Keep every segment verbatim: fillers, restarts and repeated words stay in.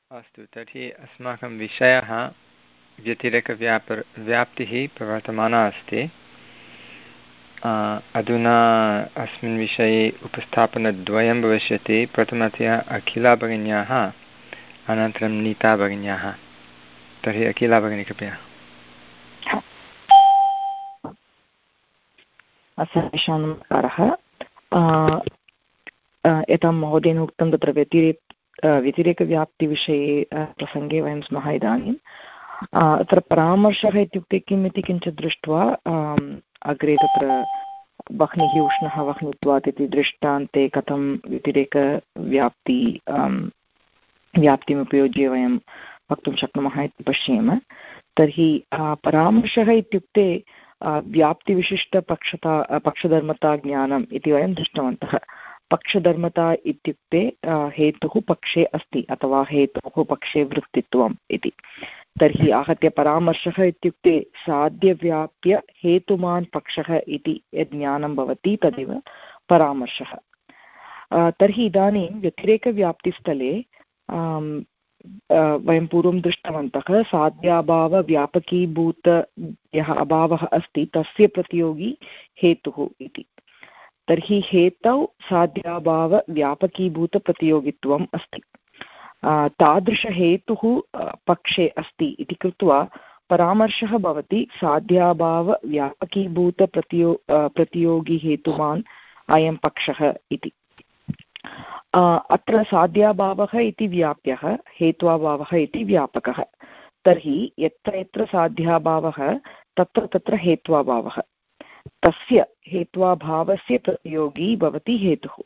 अस्तु, तर्हि अस्माकं विषयः व्यतिरेकव्याप् व्याप्तिः प्रवर्तमाना अस्ति। अधुना अस्मिन् विषये उपस्थापनद्वयं भविष्यति। प्रथमतया अखिला भगिन्याः, अनन्तरं नीता भगिन्याः। तर्हि अखिला भगिनी कृपया। सर्वेषां नमस्कारः। यथा महोदयेन उक्तं तत्र व्यतिरे व्यतिरेकव्याप्तिविषये प्रसङ्गे वयं स्मः। इदानीम् अत्र परामर्शः इत्युक्ते किम् इति किञ्चित् दृष्ट्वा अग्रे तत्र वह्निः उष्णः वह्नित्वात् इति दृष्टान्ते कथं व्यतिरेकव्याप्ति व्याप्तिम् उपयुज्य वयं वक्तुं शक्नुमः इति पश्येम। तर्हि परामर्शः इत्युक्ते व्याप्तिविशिष्टपक्षता पक्षधर्मता ज्ञानम् इति वयं दृष्टवन्तः। पक्षधर्मता इत्युक्ते हेतुः पक्षे अस्ति अथवा हेतोः पक्षे वृत्तित्वम् इति। तर्हि आहत्य परामर्शः इत्युक्ते साध्यव्याप्य हेतुमान् पक्षः इति यद् ज्ञानं भवति तदेव परामर्शः। तर्हि इदानीं व्यतिरेकव्याप्तिस्थले वयं पूर्वं दृष्टवन्तः साध्याभावव्यापकीभूत यः अभावः अस्ति तस्य प्रतियोगी हेतुः इति। तर्हि हेतौ साध्याभावव्यापकीभूतप्रतियोगित्वम् अस्ति। तादृशहेतुः पक्षे अस्ति इति कृत्वा परामर्शः भवति साध्याभावव्यापकीभूतप्रतियो प्रतियोगिहेतुमान् अयं पक्षः इति। अत्र साध्याभावः इति व्याप्यः, हेत्वाभावः इति व्यापकः। तर्हि यत्र यत्र साध्याभावः तत्र तत्र हेत्वाभावः, तस्य हेत्वाभावस्य प्रतियोगी भवति हेतुः।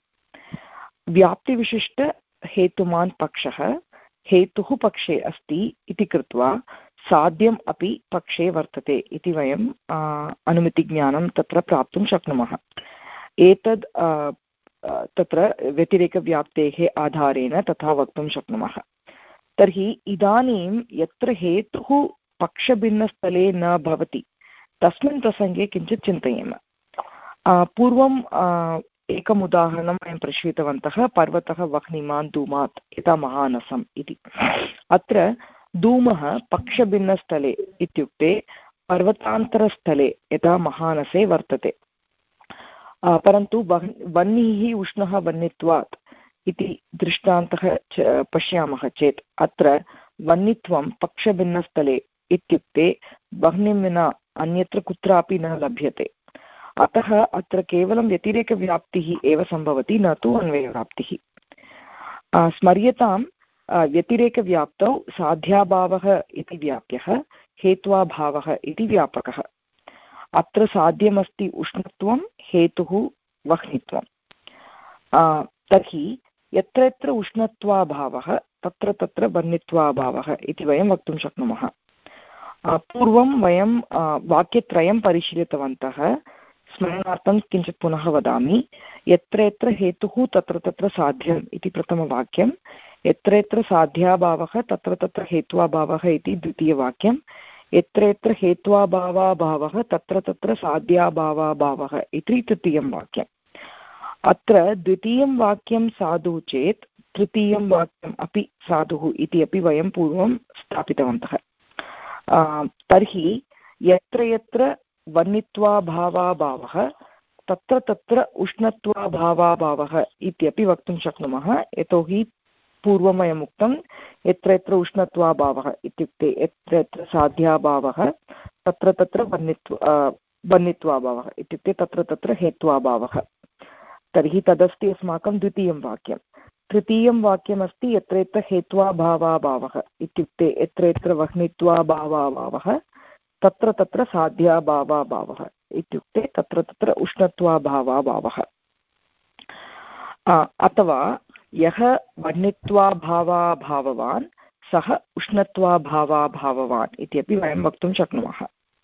व्याप्तिविशिष्टहेतुमान् पक्षः हेतुः पक्षे अस्ति इति कृत्वा साध्यम् अपि पक्षे वर्तते इति वयं अनुमितिज्ञानं तत्र प्राप्तुं शक्नुमः। एतद् तत्र व्यतिरेकव्याप्तेः आधारेण तथा वक्तुं शक्नुमः। तर्हि इदानीं यत्र हेतुः पक्षभिन्नस्थले न भवति तस्मिन् प्रसङ्गे किञ्चित् चिन्तयेम। पूर्वं एकम् उदाहरणं वयं प्रश्रितवन्तः, पर्वतः वह्निमान् धूमात् यथा महानसम् इति। अत्र धूमः पक्षभिन्नस्थले इत्युक्ते पर्वतान्तरस्थले यथा महानसे वर्तते, परन्तु वह्निः उष्णः वह्नित्वात् इति दृष्टान्तः पश्यामः चेत् अत्र वह्नित्वं पक्षभिन्नस्थले इत्युक्ते वह्निं विना अन्यत्र कुत्रापि न लभ्यते। अतः अत्र केवलं व्यतिरेकव्याप्तिः एव सम्भवति, न तु अन्वयव्याप्तिः। स्मर्यतां व्यतिरेकव्याप्तौ साध्याभावः इति व्याप्यः, हेत्वाभावः इति व्यापकः। अत्र साध्यमस्ति उष्णत्वं, हेतुः वह्नित्वं। तर्हि यत्र यत्र उष्णत्वाभावः तत्र तत्र वह्नित्वाभावः इति वयं वक्तुं शक्नुमः। पूर्वं वयं वाक्यत्रयं परिशीलितवन्तः। स्मरणार्थं किञ्चित् पुनः वदामि। यत्र यत्र हेतुः तत्र तत्र साध्यम् इति प्रथमवाक्यं, यत्र यत्र साध्याभावः तत्र तत्र हेत्वाभावः इति द्वितीयवाक्यं, यत्र यत्र हेत्वाभावाभावः तत्र तत्र साध्याभावाभावः इति तृतीयं वाक्यम्। अत्र द्वितीयं वाक्यं साधुः चेत् तृतीयं वाक्यम् अपि साधुः इति अपि वयं पूर्वं स्थापितवन्तः। तर्हि यत्र यत्र वह्नित्वाभावाभावः तत्र तत्र उष्णत्वाभावाभावः इत्यपि वक्तुं शक्नुमः। यतोहि पूर्वं वयम् उक्तं यत्र यत्र उष्णत्वाभावः इत्युक्ते यत्र यत्र साध्याभावः तत्र तत्र वह्नित्व वह्नित्वाभावः इत्युक्ते तत्र तत्र हेत्वाभावः। तर्हि तदस्ति अस्माकं द्वितीयं वाक्यं। तृतीयं वाक्यमस्ति यत्र यत्र हेत्वाभावाभावः इत्युक्ते यत्र यत्र वह्नित्वाभावाभावः तत्र तत्र साध्याभावाभावः इत्युक्ते तत्र तत्र उष्णत्वाभावाभावः। अथवा यः वह्नित्वाभावाभाववान् सः उष्णत्वाभावाभाववान् इत्यपि वयं वक्तुं शक्नुमः।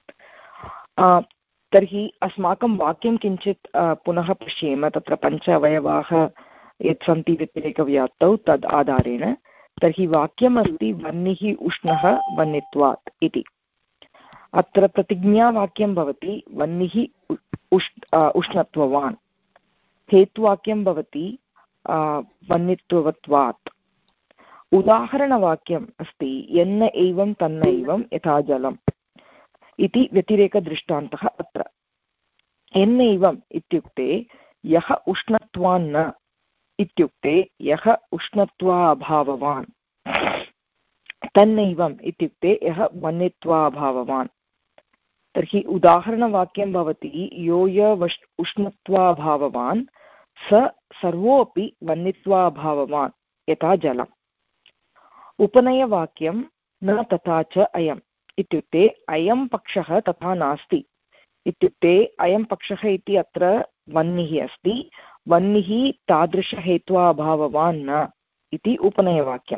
तर्हि अस्माकं वाक्यं किञ्चित् पुनः पश्येम। तत्र पञ्च अवयवाः यत् सन्ति व्यतिरेकव्याप्तौ तद् आधारेण। तर्हि वाक्यमस्ति वह्निः उष्णः वह्नित्वात् इति। अत्र प्रतिज्ञावाक्यं भवति वह्निः उष् उष्णत्ववान्, हेत्वाक्यं भवति वह्नित्ववत्वात्, उदाहरणवाक्यम् अस्ति यन्न एवं तन्न एवं यथा जलम् इति व्यतिरेकदृष्टान्तः अत्र। यन्न एवम् इत्युक्ते यः उष्णत्वान्न इत्युक्ते यः उष्णत्वाभाववान्, तन्नैवम् इत्युक्ते यः वह्नित्वाभाववान्। तर्हि उदाहरणवाक्यं भवति यो य वश् उष्णत्वाभाववान् स सर्वोऽपि वह्नित्वाभाववान् यथा जलम्। उपनयवाक्यं न तथा च अयम् इत्युक्ते अयं पक्षः तथा नास्ति इत्युक्ते अयं पक्षः इति अत्र वह्निः अस्ति, वह्निः तादृशहेत्वाभाववान् न इति उपनयवाक्यम्।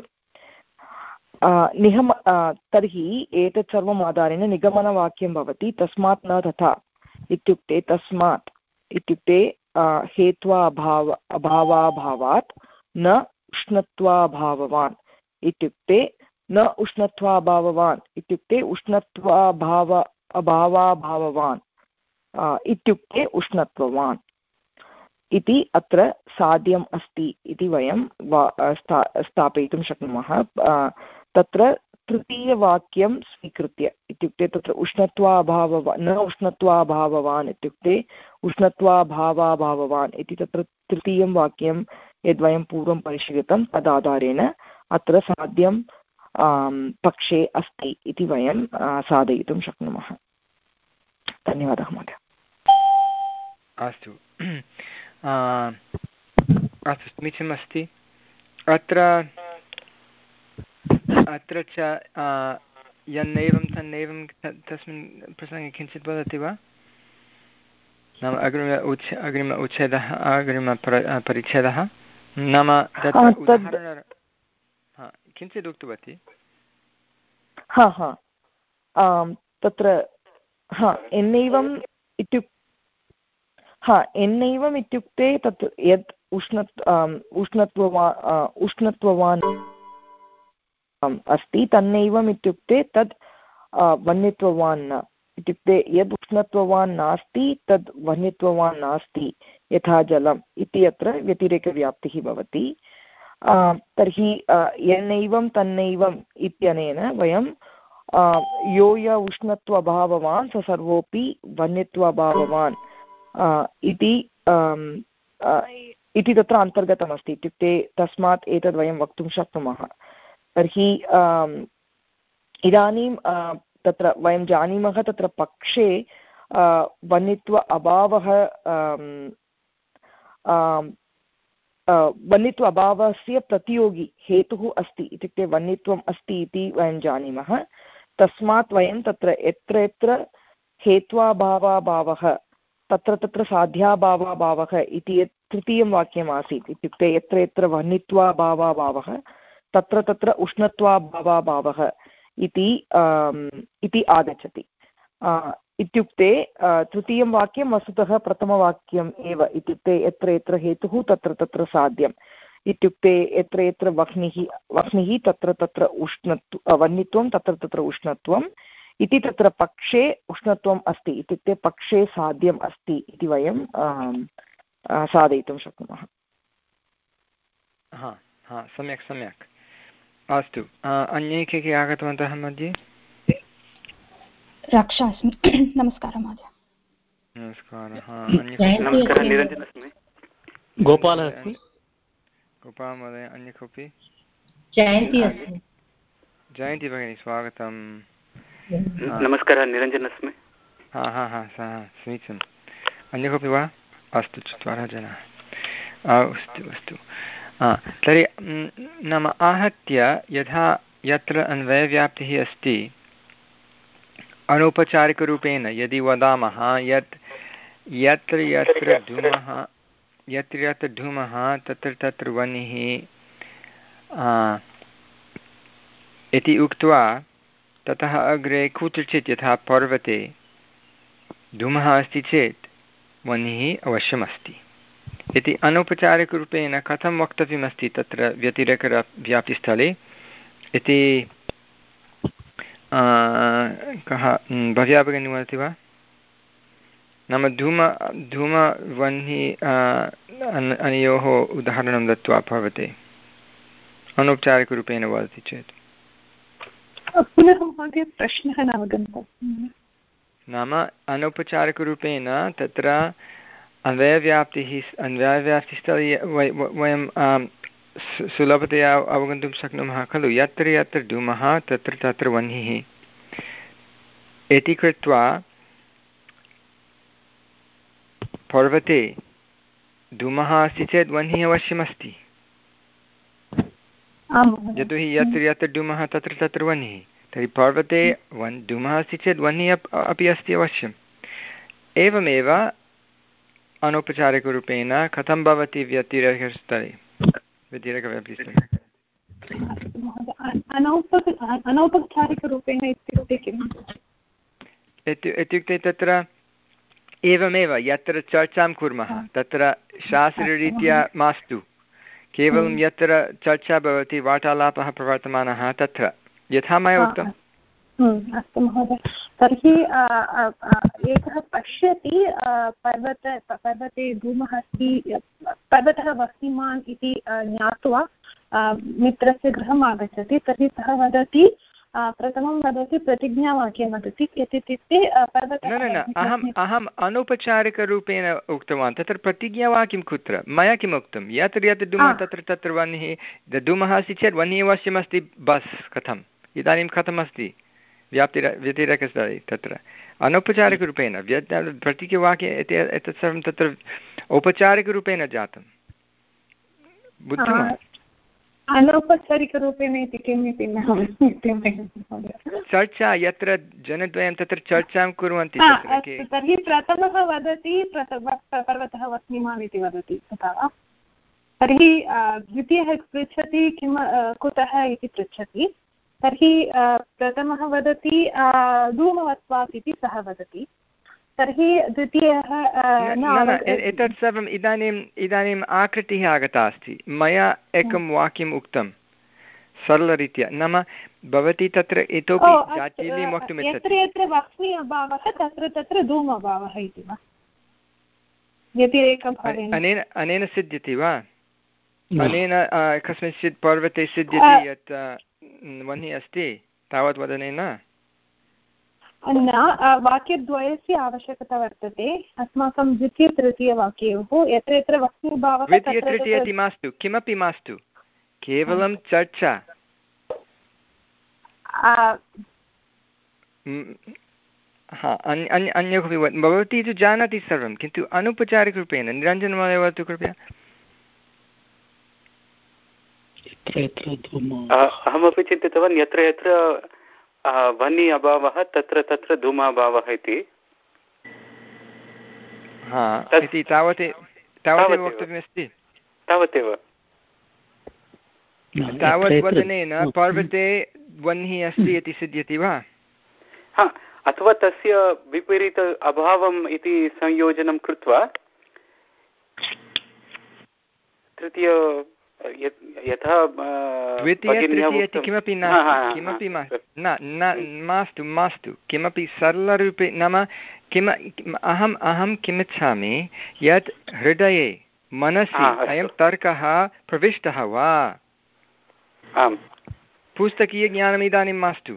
निगम तर्हि एतत् सर्वम् आधारेण निगमनवाक्यं भवति तस्मात् न तथा इत्युक्ते तस्मात् इत्युक्ते हेत्वाभाव अभावाभावात् न उष्णत्वाभाववान् इत्युक्ते न उष्णत्वाभाववान् इत्युक्ते उष्णत्वाभाव अभावाभाववान् इत्युक्ते उष्णत्ववान् इति अत्र साध्यम् अस्ति इति वयं स्था स्थापयितुं शक्नुमः। तत्र तृतीयवाक्यं स्वीकृत्य इत्युक्ते तत्र उष्णत्वाभाव न उष्णत्वाभाववान् इत्युक्ते उष्णत्वाभावाभाववान् इति तत्र तृतीयं वाक्यं यद्वयं पूर्वं परिशीलितं तदाधारेण अत्र साध्यं पक्षे अस्ति इति वयं साधयितुं शक्नुमः। धन्यवादः महोदय। अस्तु अस्तु समीचीनमस्ति। अत्र अत्र च यन्नैवं तन्नैवं तस्मिन् प्रसङ्गे किञ्चित् वदति वा? नाम अग्रिम उच्छ अग्रिम उच्छेदः अग्रिम परिच्छेदः नाम तत्र किञ्चित् उक्तवती। हा हा तत्र हा एन्नैवम् इत्युक्ते हा एन्नैवम् इत्युक्ते तत् यत् उष्णत् उष्णत्ववा उष्णत्ववान् अस्ति तन्नैवम् इत्युक्ते तद् वह्नित्ववान् न इत्युक्ते यद् उष्णत्ववान् नास्ति तद् वह्नित्ववान् नास्ति यथा जलम् इति अत्र व्यतिरेकव्याप्तिः भवति। तर्हि यन्नैवं तन्नैवम् इत्यनेन वयं यो य उष्णत्वभाववान् स सर्वोऽपि वह्नित्वभाववान् इति इति तत्र अन्तर्गतमस्ति इत्युक्ते तस्मात् एतद् वयं वक्तुं शक्नुमः। तर्हि इदानीं तत्र वयं जानीमः तत्र पक्षे वह्नित्व अभावः वह्नित्व अभावस्य प्रतियोगी हेतुः अस्ति इत्युक्ते वह्नित्वम् अस्ति इति वयं जानीमः। तस्मात् वयं तत्र यत्र यत्र हेत्वाभावाभावः तत्र तत्र साध्याभावाभावः इति यत् तृतीयं वाक्यम् आसीत् इत्युक्ते यत्र यत्र वह्नित्वाभावाभावः तत्र तत्र उष्णत्वाभावाभावः इति इति आगच्छति। इत्युक्ते तृतीयं वाक्यं वस्तुतः प्रथमवाक्यम् एव इत्युक्ते यत्र यत्र हेतुः तत्र तत्र साध्यम् इत्युक्ते यत्र यत्र वह्निः वह्निः तत्र तत्र उष्णत्व वह्नित्वं तत्र तत्र उष्णत्वम् इति तत्र पक्षे उष्णत्वम् अस्ति इत्युक्ते पक्षे साध्यम् अस्ति इति वयं साधयितुं शक्नुमः। हा हा सम्यक् सम्यक् अस्तु। अन्ये के के आगतवन्तः मध्ये? रक्षा अस्मि। नमस्कारः महोदय। नमस्कारः। नमस्कारः निरञ्जन अस्मि। गोपालः अस्मि। गोपाल महोदय। अन्य कोऽपि? जयन्ती अस्मि। जयन्ती भगिनी स्वागतं। नमस्कारः निरञ्जन अस्मि। हा हा हा सः समीचीनम्। अन्य कोऽपि वा? अस्तु चत्वारः जनाः। अस्तु अस्तु। तर्हि नाम आहत्य यथा यत्र अन्वयव्याप्तिः अस्ति अनौपचारिकरूपेण यदि वदामः यत् यत्र यत्र धूमः यत्र यत्र धूमः तत्र तत्र वह्निः इति उक्त्वा ततः अग्रे कुत्रचित् यथा पर्वते धूमः अस्ति चेत् वह्निः अवश्यमस्ति इति अनौपचारिकरूपेण कथं वक्तव्यमस्ति तत्र व्यतिरेकव्याप्तिस्थले इति कः भव्या भगिनी वदति वा? नाम धूम धूमवह्निः अनयोः उदाहरणं दत्त्वा पर्वते अनौपचारिकरूपेण वदति चेत् पुनः महोदय प्रश्नः न अवगतः। नाम अनौपचारिकरूपेण तत्र अन्वयव्याप्तिः अन्वयव्याप्तिस्थले वयं सुलभतया अवगन्तुं शक्नुमः खलु, यत्र यत्र धूमः तत्र तत्र वह्निः इति कृत्वा पर्वते धूमः अस्ति चेत् वह्निः अवश्यमस्ति, यतोहि यत्र यत्र धूमः तत्र तत्र वह्निः। तर्हि पर्वते वन् धूमः अस्ति चेत् वह्निः अपि अस्ति अवश्यम्। एवमेव अनौपचारिकरूपेण कथं भवति व्यतिरेकस्थले व्यतिरेकव्याप्तिस्थले अनौपचारिकरूपेण इत्युक्ते किम् इत्युक्ते तत्र एवमेव यत्र चर्चां कुर्मः तत्र शास्त्ररीत्या मास्तु, केवलं यत्र चर्चा भवति वार्तालापः प्रवर्तमानः तत्र, यथा मया उक्तम्। अस्तु महोदय, तर्हि एकः पश्यति पर्वत पर्वते धूमः अस्ति, पर्वतः वह्निमान् इति ज्ञात्वा मित्रस्य गृहम् आगच्छति, तर्हि सः वदति प्रथमं वदति प्रतिज्ञावाक्यं वदति, यत् इत्युक्ते पर्वतः न न अहम् अहम् अनौपचारिकरूपेण उक्तवान्। तत्र प्रतिज्ञावाक्यं कुत्र? मया किम् उक्तं? यत्र यत्र धूमः तत्र तत्र वह्निः, धूमः अस्ति चेत् वह्निः अवश्यमस्ति, बस्। कथम् इदानीं कथमस्ति व्याप्ति व्यतिरेकस्थले? तत्र अनौपचारिकरूपेण प्रतिज्ञावाक्ये एतत् सर्वं तत्र औपचारिकरूपेण जातं, बुद्धिमान्। अनौपचारिकरूपेण इति किम् इति न चर्चा, यत्र जनद्वयं तत्र चर्चां कुर्वन्ति। तर्हि प्रथमः वदति पर्वतः वह्निमान् इति वदति, तथा वा? तर्हि द्वितीयः पृच्छति किं कुतः इति पृच्छति, तर्हि प्रथमः वदति धूमवत्वात् इति सः वदति, तर्हि द्वितीयः एतत् सर्वम् इदानीम् इदानीम् आकृतिः आगता अस्ति। मया एकं वाक्यम् उक्तं सरलरीत्या, नाम भवती तत्र इतोपि जातीयं वक्तुम् इच्छति। यत्र यत्र वह्नि अभावः तत्र तत्र धूम अभावः इति वा? व्यतिरेकभावेन अनेन अनेन सिद्ध्यति वा? अनेन कस्मिंश्चित् पर्वते सिद्ध्यति यत् वह्निः अस्ति तावत् वदनेन न, वाक्यद्वयस्य आवश्यकता वर्तते अस्माकं द्वितीय-तृतीयवाक्ययोः। यत्र यत्र वह्निभावः द्वितीय-तृतीय इति मास्तु, किमपि मास्तु, केवलं चर्चा। हा अन्य कोऽपि भवती तु जानाति सर्वं, किन्तु अनौपचारिकरूपेण निरञ्जनमहोदय वदतु कृपया। अहमपि चिन्तितवान् यत्र यत्र वह्नि अभावः तत्र तत्र धूम अभावः इति। हा इति तावत् तावदेव वक्तव्यमस्ति। तावदेव तावत् वदनेन पर्वते वह्निः अस्ति इति सिद्ध्यति वा? हा, अथवा तस्य विपरीत अभावम् इति संयोजनं कृत्वा तृतीय यथा द्वितीय-तृतीय इति किमपि नास्ति, किमपि न मास्तु मास्तु किमपि सरलरूपे, नाम किम् अहम् अहं किमिच्छामि यत् हृदये मनसि अयं तर्कः प्रविष्टः वा? पुस्तकीयज्ञानम् इदानीं मास्तु।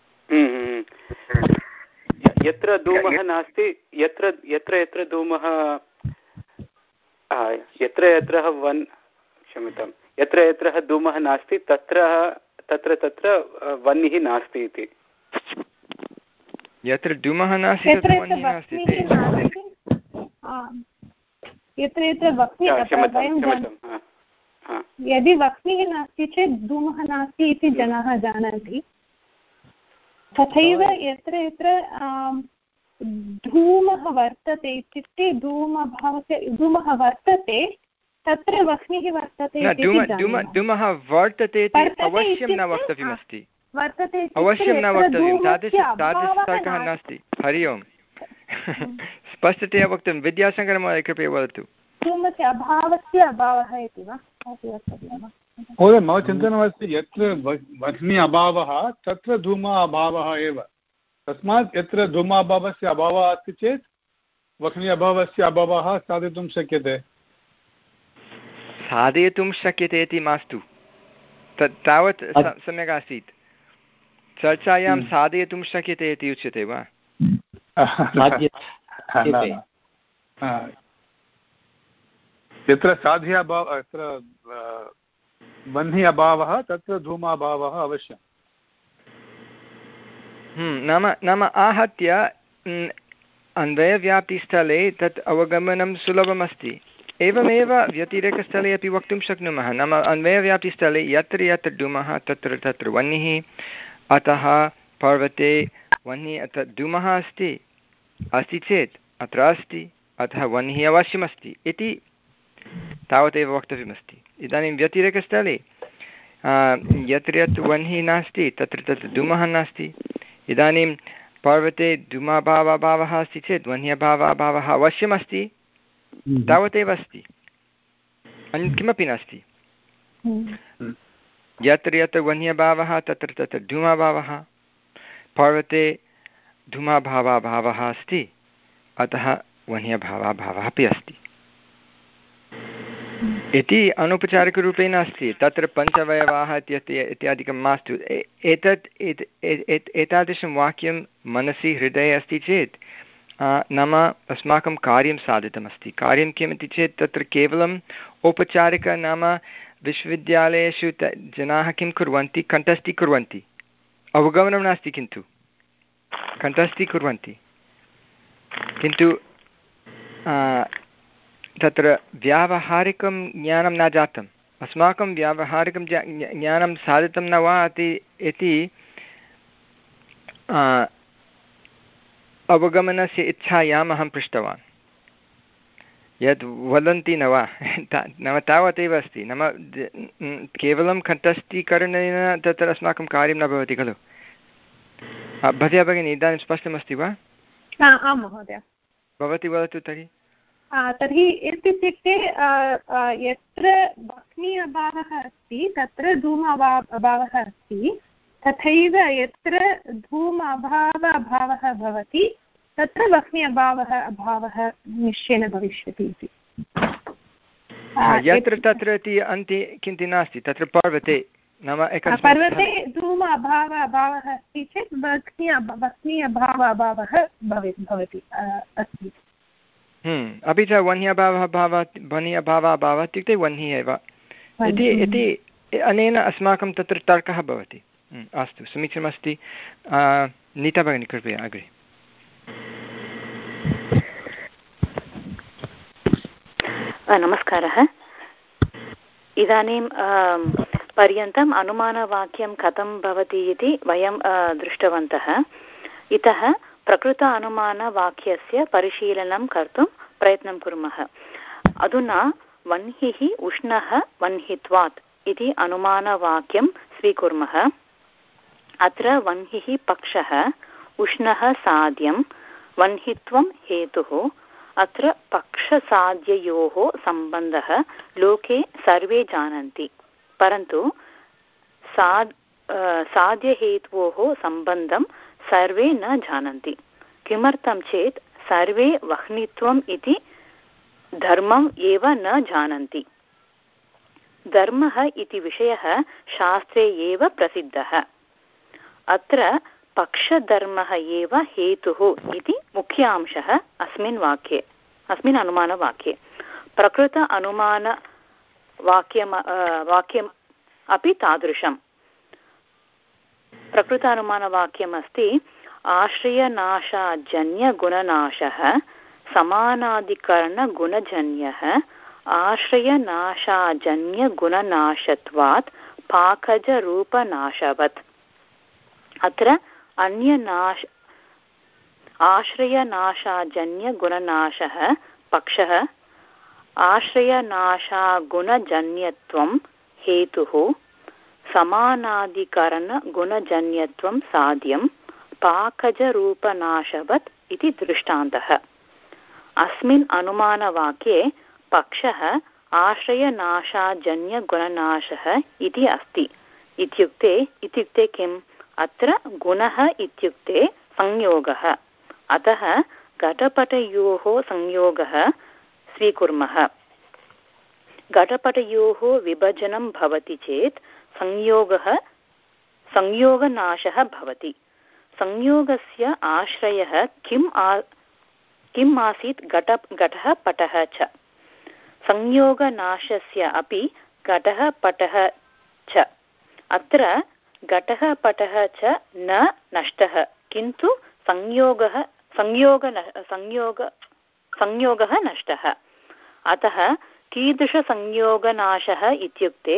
यत्र धूमः नास्ति, यत्र यत्र यत्र धूमः यत्र यत्र वन् क्षम्यतां यत्र यत्र धूमः नास्ति तत्र तत्र तत्र वह्निः नास्ति इति। यत्र धूमः नास्ति तत्र वह्निः नास्ति इति। यत्र यत्र वह्निः, यदि वह्निः नास्ति चेत् धूमः नास्ति इति जनाः जानन्ति। तथैव यत्र यत्र धूमः वर्तते इत्युक्ते धूमभावस्य धूमः वर्तते तत्र वह्निः वर्तते। धूमः वर्तते इति अवश्यं न वक्तव्यमस्ति, अवश्यं न वक्तव्यं, तादृश तादृशतर्कः नास्ति। हरि ओम्। स्पष्टतया वक्तुं विद्याशङ्करमहोदय कृपया वदतु। धूमस्य अभावस्य अभावः इति वा? महोदय मम चिन्तनमस्ति यत्र वह्नि अभावः तत्र धूम अभावः एव, तस्मात् यत्र धूम अभावस्य अभावः अस्ति चेत् वह्नि अभावस्य अभावः साधयितुं शक्यते। साधयितुं शक्यते इति मास्तु, तत् तावत् सम्यक् आसीत्। चर्चायां साधयितुं शक्यते इति उच्यते वा? यत्र साध्य अभावः यत्र बह्नि अभावः तत्र धूमाभावः अवश्यम्। नाम नाम आहत्य अन्वयव्याप्तिस्थले तत् अवगमनं सुलभमस्ति। एवमेव व्यतिरेकस्थले अपि वक्तुं शक्नुमः। नाम अन्वयव्याप्तिस्थले यत्र यत्र धूमः तत्र तत्र वह्निः, अतः पर्वते वह्निः अत्र धूमः अस्ति अस्ति चेत् अत्र अस्ति, अतः वह्निः अवश्यमस्ति इति तावदेव वक्तव्यमस्ति। इदानीं व्यतिरेकस्थले यत्र यत्र वह्निः नास्ति तत्र तत्र धूमः नास्ति। इदानीं पर्वते धूमाभावाभावः अस्ति चेत् वह्न्यभावाभावः अवश्यमस्ति, तावदेव अस्ति, अन्यत् किमपि नास्ति। यत्र यत्र वह्न्यभावः तत्र तत्र धूमाभावः, पर्वते धूमाभावाभावः अस्ति, अतः वह्न्यभावाभावः अपि अस्ति इति अनौपचारिकरूपेण अस्ति। तत्र पञ्चवयवाः इत्यादिकं मास्तु। एतत् एतादृशं वाक्यं मनसि हृदये अस्ति चेत् नाम अस्माकं कार्यं साधितमस्ति। कार्यं किमिति चेत् तत्र केवलम् औपचारिक नाम विश्वविद्यालयेषु त जनाः किं कुर्वन्ति, कण्ठस्थीकुर्वन्ति, अवगमनं नास्ति किन्तु कण्ठस्थीकुर्वन्ति, किन्तु तत्र व्यावहारिकं ज्ञानं न जातम्। अस्माकं व्यावहारिकं ज्ञानं साधितं न वा इति अवगमनस्य इच्छायाम् अहं पृष्टवान्। यत् वदन्ति न वा नाम तावदेव अस्ति। नाम केवलं कण्ठस्थीकरणेन तत्र अस्माकं कार्यं न भवति खलु। भवत्या भगिनी इदानीं स्पष्टमस्ति वा? आं महोदय। भवती वदतु तर्हि। तर्हि इत्युक्ते यत्र वह्नि अभावः अस्ति तत्र धूम अभावः अस्ति, तथैव यत्र धूम अभाव अभावः भवति तत्र वह्नि अभावः अभावः निश्चयेन भविष्यति इति। यत्र तत्र इति अन्ते किन्तु नास्ति, तत्र पर्वते नाम पर्वते धूम अभाव अभावः अस्ति चेत् वह्नि वह्नि अभाव अभावः भवति अस्ति। अपि च वह्न्यभावः भावः वह्न्यभावः भावः इत्युक्ते वह्निः एव इति इति अनेन अस्माकं तत्र तर्कः भवति। अस्तु, समीचीनमस्ति। नीता भगिनी कृपया अग्रे। नमस्कारः। इदानीं पर्यन्तम् अनुमानवाक्यं कथं भवति इति वयं दृष्टवन्तः। इतः प्रकृत अनुमानवाक्यस्य परिशीलनं कर्तुं प्रयत्नं कुर्मः। अधुना वह्निः उष्णः वह्नित्वात् इति अनुमानवाक्यं स्वीकुर्मः। अत्र वह्निः पक्षः, उष्णः साध्यं, वह्नित्वं हेतुः। अत्र पक्षसाध्ययोः सम्बन्धः लोके सर्वे जानन्ति, परन्तु साद् साध्यहेतोः सम्बन्धं सर्वे न जानन्ति। किमर्थं चेत् सर्वे वह्नित्वम् इति धर्मम् एव न जानन्ति। धर्मः इति विषयः शास्त्रे एव प्रसिद्धः। अत्र पक्षधर्मः एव हेतुः इति मुख्यांशः अस्मिन् वाक्ये, अस्मिन् अनुमानवाक्ये। प्रकृत अनुमानवाक्यं वाक्यम् अपि तादृशम्। प्रकृत अनुमानवाक्यम् अस्ति आश्रयनाशाजन्यगुणनाशः समानाधिकरणगुणजन्यः आश्रयनाशाजन्यगुणनाशत्वात् पाकजरूपनाशवत्। अत्र अन्यनाश आश्रयनाशाजन्यगुणनाशः पक्षः, आश्रयनाशागुणजन्यत्वं हेतुः, समानाधिकरणगुणजन्यत्वं साध्यं, पाकजरूपनाशवत् इति दृष्टान्तः। अस्मिन् अनुमानवाक्ये पक्षः आश्रयनाशाजन्यगुणनाशः इति अस्ति। इत्युक्ते इत्युक्ते किम्? अत्र गुणः इत्युक्ते संयोगः। अतः घटपटयोः संयोगः स्वीकुर्मः। घटपटयोः विभजनं भवति चेत् संयोगः संयोगनाशः भवति। संयोगस्य आश्रयः किम् आ किम् आसीत्? घट घटः पटः च। संयोगनाशस्य अपि घटः पटः च। अत्र घटः पटः च न नष्टः, किन्तु संयोगः संयोग संयोग संयोगः नष्टः। अतः कीदृशसंयोगनाशः इत्युक्ते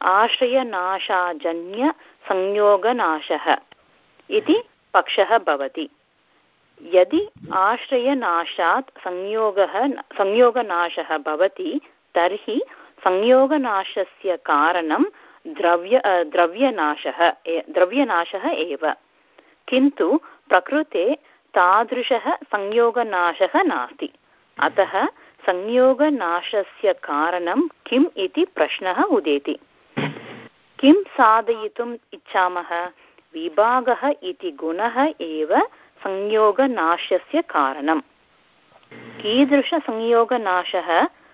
आश्रयनाशाजन्यसंयोगनाशः इति पक्षः भवति। यदि आश्रयनाशात् संयोगः संयोगनाशः भवति तर्हि संयोगनाशस्य कारणं द्रव्य द्रव्यनाशः द्रव्यनाशः एव, किन्तु प्रकृते तादृशः संयोगनाशः नास्ति। अतः संयोगनाशस्य कारणं किम् इति प्रश्नः उदेति। किं साधयितुम् इच्छामः? विभागः इति गुणः एव संयोगनाशस्य कारणम्। कीदृशसंयोगनाशः?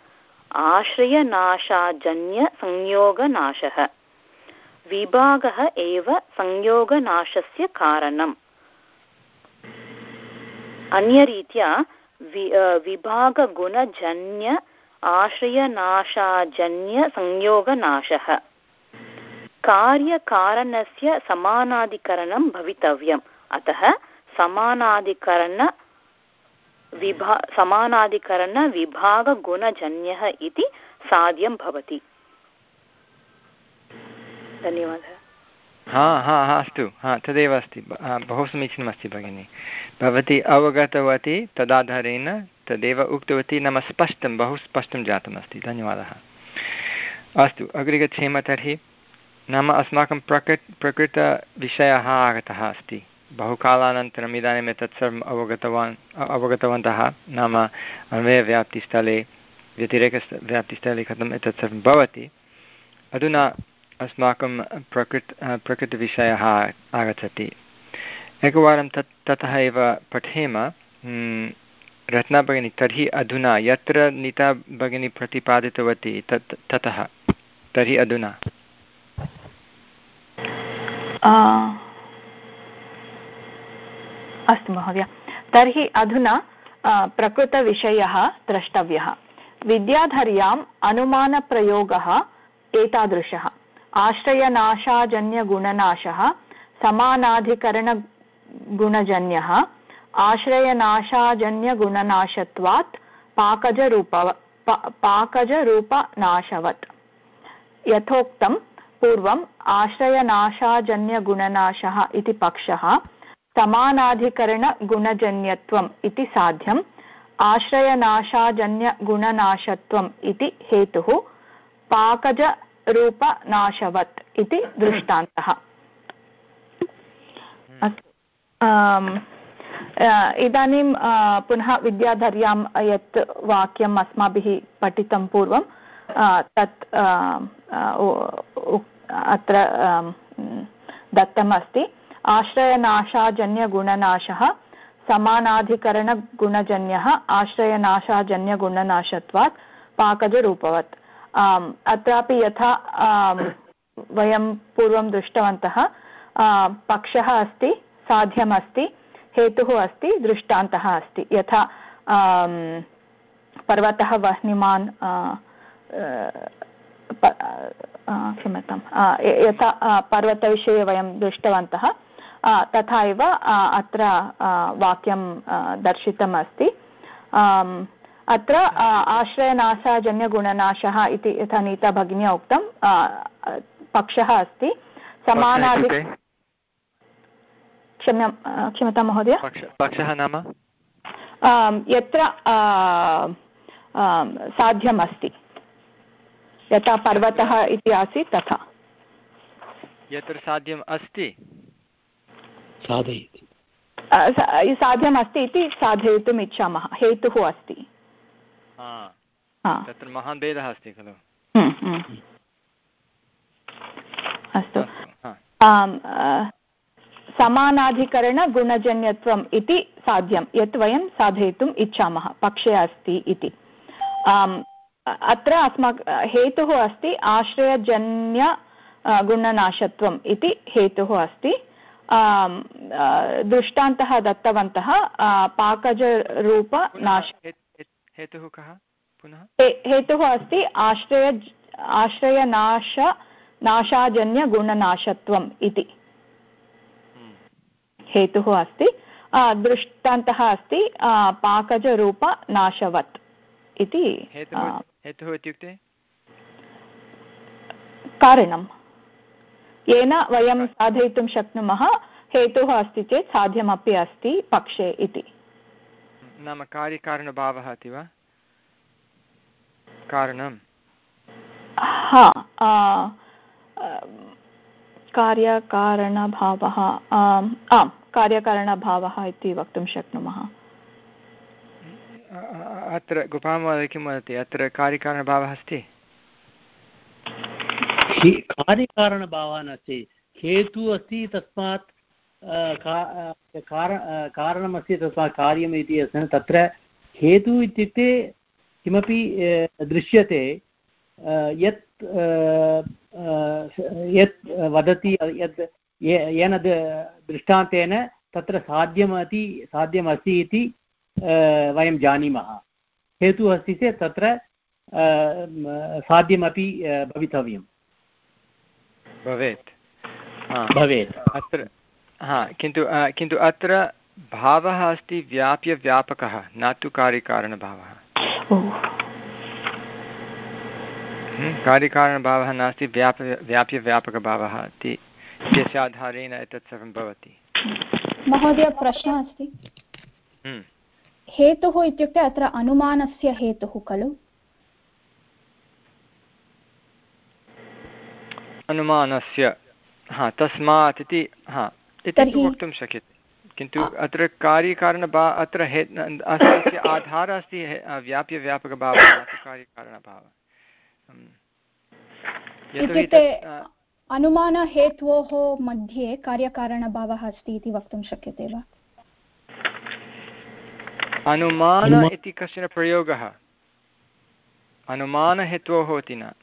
आश्रयनाशाजन्यसंयोगनाशः। विभागः एव संयोगनाशस्य कारणम्। अन्यरीत्या वि विभागगुणजन्य आश्रयनाशाजन्यसंयोगनाशः। कार्यकारणस्य समानाधिकरणं भवितव्यम्। अतः समानाधिकरण विभा समानाधिकरणविभागगुणजन्यः इति साध्यं भवति। धन्यवादः। हा हा हा अस्तु, हा तदेव अस्ति, बहु समीचीनमस्ति भगिनि। भवती अवगतवती तदाधारेण तदेव उक्तवती, नाम स्पष्टं, बहु स्पष्टं जातमस्ति। धन्यवादः। अस्तु, अग्रे गच्छेम तर्हि। नाम अस्माकं प्रकृ प्रकृतविषयः आगतः अस्ति। बहुकालानन्तरम् इदानीम् एतत् सर्वम् अवगतवान् अवगतवन्तः नाम अन्वयव्याप्तिस्थले व्यतिरेकव्याप्तिस्थले कथम् एतत् सर्वं भवति। अधुना अस्माकं प्रकृत् प्रकृतिविषयः आगच्छति। एकवारं तत् ततः एव पठेम। रत्ना भगिनी, तर्हि अधुना यत्र नीता भगिनी प्रतिपादितवती तत् ततः तर्हि अधुना अस्तु महोदय। तर्हि अधुना प्रकृतविषयः द्रष्टव्यः। विद्याधर्याम् अनुमानप्रयोगः एतादृशः: आश्रयनाशाजन्यगुणनाशः, समानाधिकरणगुणजन्यः, आश्रयनाशाजन्यगुणनाशत्वात् पाकजरूप पाकजरूपनाशवत्। यथोक्तं पूर्वम् आश्रयनाशाजन्यगुणनाशः इति पक्षः, समानाधिकरणगुणजन्यत्वम् इति साध्यम्, आश्रयनाशाजन्यगुणनाशत्वम् इति हेतुः, पाकजरूपनाशवत् इति दृष्टान्तः। इदानीं पुनः विद्याधर्यां यत् वाक्यम् अस्माभिः पठितं पूर्वं तत् अत्र दत्तमस्ति। आश्रयनाशाजन्यगुणनाशः समानाधिकरणगुणजन्यः, आश्रयनाशाजन्यगुणनाशत्वात् पाकजरूपवत्। अत्रापि यथा वयं पूर्वं दृष्टवन्तः, पक्षः अस्ति, साध्यमस्ति, हेतुः अस्ति, दृष्टान्तः अस्ति। यथा पर्वतः वह्निमान्, क्षम्यतां, यथा पर्वतविषये वयं दृष्टवन्तः तथा एव अत्र वाक्यं दर्शितमस्ति। अत्र आश्रयनाशाजन्यगुणनाशः इति यथा नीता भगिन्या उक्तं पक्षः अस्ति। समानादि क्षम्य क्षम्यतां महोदय। पक्षः नाम यत्र साध्यम् अस्ति, यथा पर्वतः इति आसीत् तथा यत्र साध्यम् अस्ति साध्यम् अस्ति इति साधयितुम् इच्छामः, हेतुः अस्ति। तत्र महान् भेदः अस्ति खलु। अस्तु, समानाधिकरणगुणजन्यत्वम् इति साध्यं, यत् वयं साधयितुम् इच्छामः, पक्षे अस्ति इति। अत्र अस्माकं हेतुः अस्ति आश्रयजन्य गुणनाशत्वम् इति हेतुः अस्ति। दृष्टान्तः दत्तवन्तः पाकजरूपनाश हेतुः कः पुनः हेतुः अस्ति आश्रय आश्रयनाश नाशाजन्यगुणनाशत्वम् इति हेतुः अस्ति। दृष्टान्तः अस्ति पाकजरूपनाशवत् इति। हेतुः इत्युक्ते कारणं येन वयं साधयितुं शक्नुमः। हेतुः अस्ति चेत् साध्यमपि अस्ति पक्षे इति। नाम कार्यकारणभावः इति वा कारणं हा कार्यकारणभावः आम् कार्यकारणभावः इति वक्तुं शक्नुमः। अत्र गोपालमहोदय किं वदति अत्र कार्यकारणभावः अस्ति कार्यकारणभावः नास्ति हेतुः अस्ति तस्मात् कारणमस्ति तस्मात् कार्यम् इति अस्ति। तत्र हेतुः इत्युक्ते किमपि दृश्यते यत् यत् वदति यत् येन दृष्टान्तेन तत्र साध्यमति साध्यमस्ति इति वयं जानीमः। हेतुः अस्ति चेत् तत्र साध्यमपि भवितव्यं भवेत् भवेत् अत्र हा किन्तु किन्तु अत्र भावः अस्ति व्याप्यव्यापकः न तु कार्यकारणभावः। कार्यकारणभावः नास्ति व्याप्य व्याप्यव्यापकभावः इति यस्य आधारेण एतत् सर्वं भवति। महोदय प्रश्नः अस्ति हेतुः इत्युक्ते अत्र अनुमानस्य हेतुः खलु अनुमानस्य हा तस्मात् इति हा इति वक्तुं शक्यते किन्तु अत्र कार्यकारणभावः अत्र हे अस्य आधारः अस्ति व्याप्यव्यापकभावः न तु कार्यकारणभावः। इत्युक्ते अनुमानहेत्वोः मध्ये कार्यकारणभावः अस्ति इति वक्तुं शक्यते वा? अनुमान इति कश्चन प्रयोगः अनुमानहेत्वोः इति न।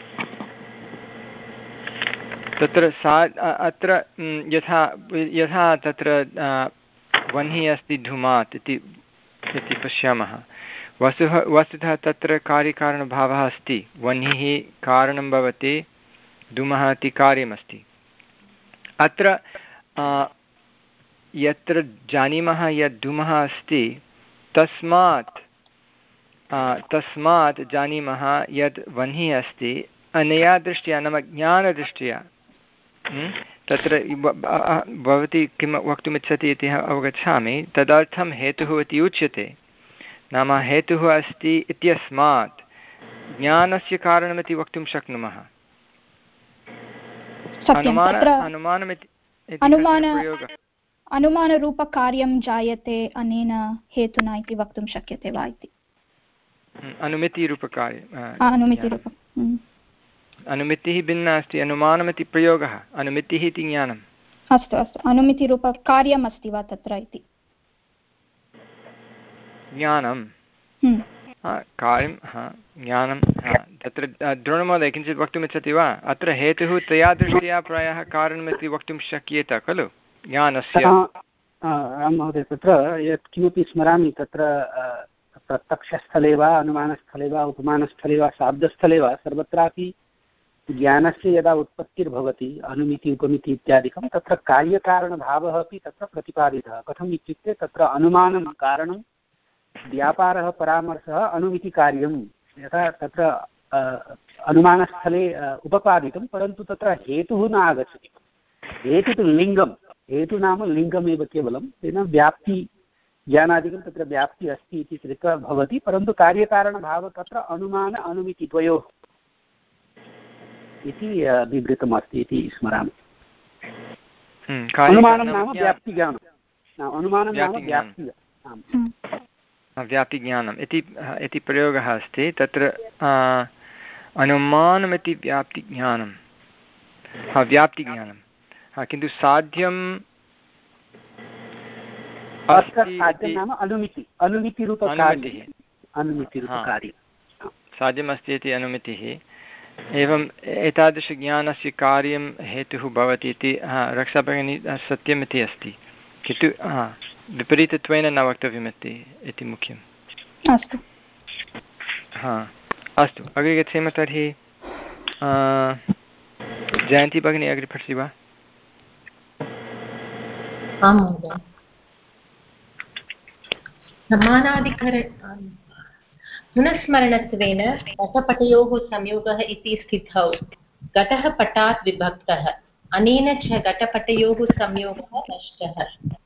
तत्र सा अत्र यथा यथा तत्र वह्निः अस्ति धूमात् इति इति पश्यामः वस्तुः वस्तुतः तत्र कार्यकारणभावः अस्ति। वह्निः कारणं भवति धूमः इति कार्यमस्ति। अत्र यत्र जानीमः यत् धूमः अस्ति तस्मात् तस्मात् जानीमः यत् वह्निः अस्ति अनया दृष्ट्या नाम ज्ञानदृष्ट्या। तत्र भवती किं वक्तुमिच्छति इति अवगच्छामि। तदर्थं हेतुः इति उच्यते नाम हेतुः अस्ति इत्यस्मात् ज्ञानस्य कारणमिति वक्तुं शक्नुमः। अनुमानरूपकार्यं जायते अनेन हेतुना इति वक्तुं शक्यते वा इति। अनुमितिरूपकार्यं अनुमितिः भिन्ना अस्ति। अनुमानमिति प्रयोगः अनुमितिः इति ज्ञानम्। अस्तु अस्तु अनुमितिरूपकार्यम् अस्ति वा तत्र इति ज्ञानं कार्यं ज्ञानं तत्र द्रोणमहोदय किञ्चित् वक्तुमिच्छति वा? अत्र हेतुः तया दृष्ट्या प्रायः कारणमिति वक्तुं शक्येत खलु ज्ञानस्य। महोदय तत्र यत् किमपि स्मरामि तत्र प्रत्यक्षस्थले वा अनुमानस्थले वा उपमानस्थले वा शाब्दस्थले वा सर्वत्रापि ज्ञानस्य यदा उत्पत्तिर्भवति अनुमिति उपमिति इत्यादिकं तत्र कार्यकारणभावः अपि तत्र प्रतिपादितः। कथम् इत्युक्ते तत्र अनुमानं कारणं व्यापारः परामर्शः अनुमितिकार्यं यथा तत्र अनुमानस्थले उपपादितं परन्तु तत्र हेतुः न आगच्छति। हेतु तु लिङ्गं हेतु नाम लिङ्गमेव केवलं तेन व्याप्ति ज्ञानादिकं तत्र व्याप्ति अस्ति इति कृत्वा भवति परन्तु कार्यकारणभावः तत्र अनुमान अनुमिति द्वयोः इति विवृतमस्ति इति स्मरामि। अनुमानं नाम व्याप्तिज्ञानं अनुमानं नाम व्याप्ति व्याप्तिज्ञानम् इति इति प्रयोगः अस्ति। तत्र अनुमानमिति व्याप्तिज्ञानं हा व्याप्तिज्ञानं हा किन्तु साध्यं नाम अनुमिति अनुमितिरूपकार्यम् अनुमितिरूपकार्यं साध्यमस्ति इति अनुमितिः एवम् एतादृशज्ञानस्य कार्यं हेतुः भवति इति हा रक्षाभगिनी सत्यमिति अस्ति, किन्तु हा विपरीतत्वेन न वक्तव्यमिति इति मुख्यम्। अस्तु हा अस्तु, अग्रे गच्छेम तर्हि। जयन्ती भगिनी अग्रे पठति वा? आं महोदय। समानाधिकर पुनस्मरणत्वेन घटपटयोः संयोगः इति स्थितौ घटः पटात् विभक्तः, अनेन च घटपटयोः संयोगः नष्टः।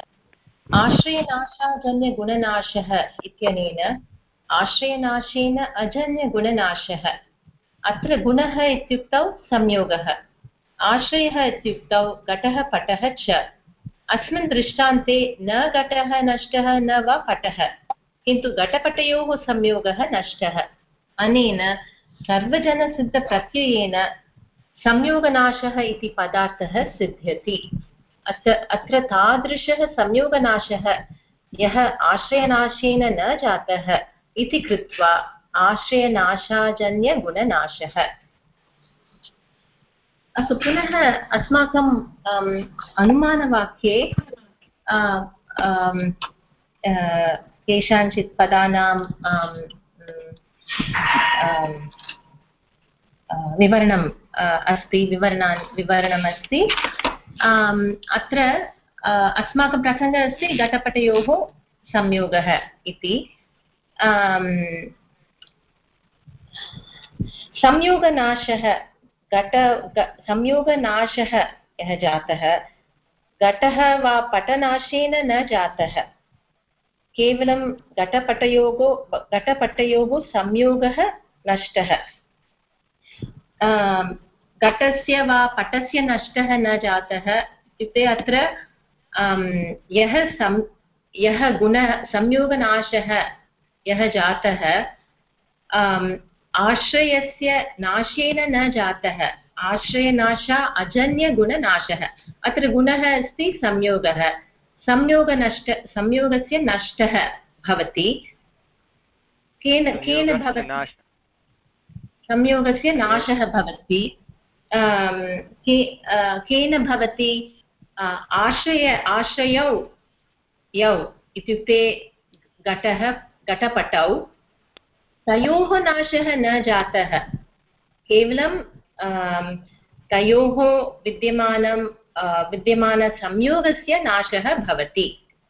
आश्रयनाशाजन्यगुणनाशः इत्यनेन आश्रयनाशेन अजन्यगुणनाशः। अत्र गुणः इत्युक्तौ संयोगः, आश्रयः इत्युक्तौ घटः पटः च। अस्मिन् दृष्टान्ते न घटः नष्टः न वा पटः, किन्तु घटपटयोः संयोगः नष्टः। अनेन सर्वजनसिद्धप्रत्ययेन संयोगनाशः इति पदार्थः सिद्ध्यति। अत्र अत्र तादृशः संयोगनाशः यः आश्रयनाशेन न जातः इति कृत्वा आश्रयनाशाजन्यगुणनाशः। अस्तु, पुनः अस्माकम् अनुमानवाक्ये केषाञ्चित् पदानां विवरणम् अस्ति विवरणान् विवरणमस्ति। अत्र अस्माकं प्रसङ्गः अस्ति घटपटयोः संयोगः इति। संयोगनाशः घट संयोगनाशः यः जातः घटः वा पटनाशेन न जातः, केवलं घटपटयोः घटपटयोः संयोगः नष्टः। घटस्य वा पटस्य नष्टः न जातः इत्युक्ते अत्र यः सं यः गुणः संयोगनाशः यः जातः आश्रयस्य नाशेन न जातः। आश्रयनाशा अजन्यगुणनाशः। अत्र गुणः अस्ति संयोगः, संयोगनष्ट संयोगस्य नष्टः भवति। केन केन भवति? संयोगस्य नाशः भवति। केन भवति? आश्रय आश्रयौ यौ इत्युक्ते घटः घटपटौ, तयोः नाशः न जातः, केवलं तयोः विद्यमानं विद्यमानसंयोगस्य नाशः भवति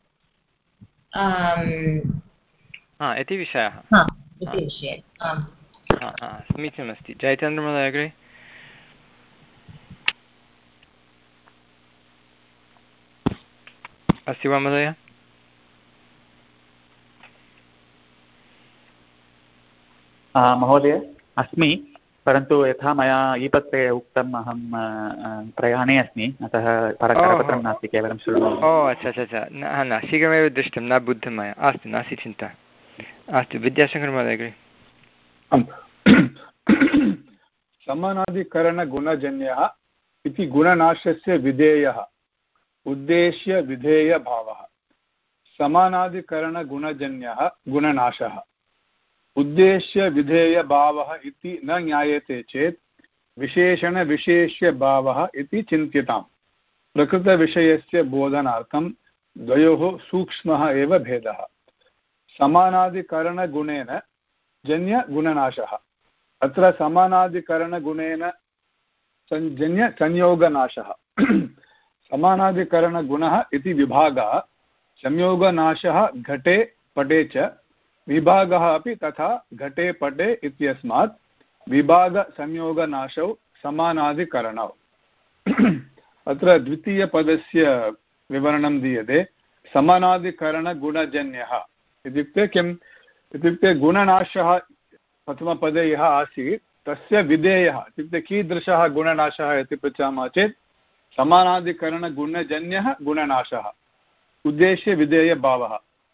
इति विषयः। इति विषये समीचीनमस्ति। जयचन्द्रमहोदय अग्रे। अस्ति वा महोदय? महोदय अस्मि, परन्तु यथा मया ईपत्रे उक्तम् अहं प्रयाणे अस्मि, अतः करपत्रं नास्ति, केवलं शृणोमि। ओ अच्छा अच्छा अच्छा न न शीघ्रमेव दृष्टं, न बुद्धं मया। अस्तु, नास्ति चिन्ता। अस्तु, विद्याशङ्कर महोदय अग्रे। समानाधिकरणगुणजन्यः इति गुणनाशस्य विधेयः उद्देश्यविधेयभावः। समानाधिकरणगुणजन्यः गुणनाशः उद्देश्यविधेयभावः इति न ज्ञायते चेत् विशेषणविशेष्यभावः इति चिन्त्यताम्। प्रकृतविषयस्य बोधनार्थं द्वयोः सूक्ष्मः एव भेदः। समानाधिकरणगुणेन जन्यगुणनाशः। अत्र समानाधिकरणगुणेन जन्य संयोगनाशः। समानाधिकरणगुणः इति विभागः, संयोगनाशः घटे पटे च, विभागः अपि तथा घटे पटे इत्यस्मात् विभागसंयोगनाशौ समानाधिकरणौ। अत्र द्वितीयपदस्य विवरणं दीयते। समानाधिकरणगुणजन्यः इत्युक्ते किम् इत्युक्ते गुणनाशः प्रथमपदे यः आसीत् तस्य विधेयः इत्युक्ते कीदृशः गुणनाशः इति पृच्छामः चेत् समानाधिकरणगुणजन्यः गुणनाशः उद्देश्यविधेयभावः।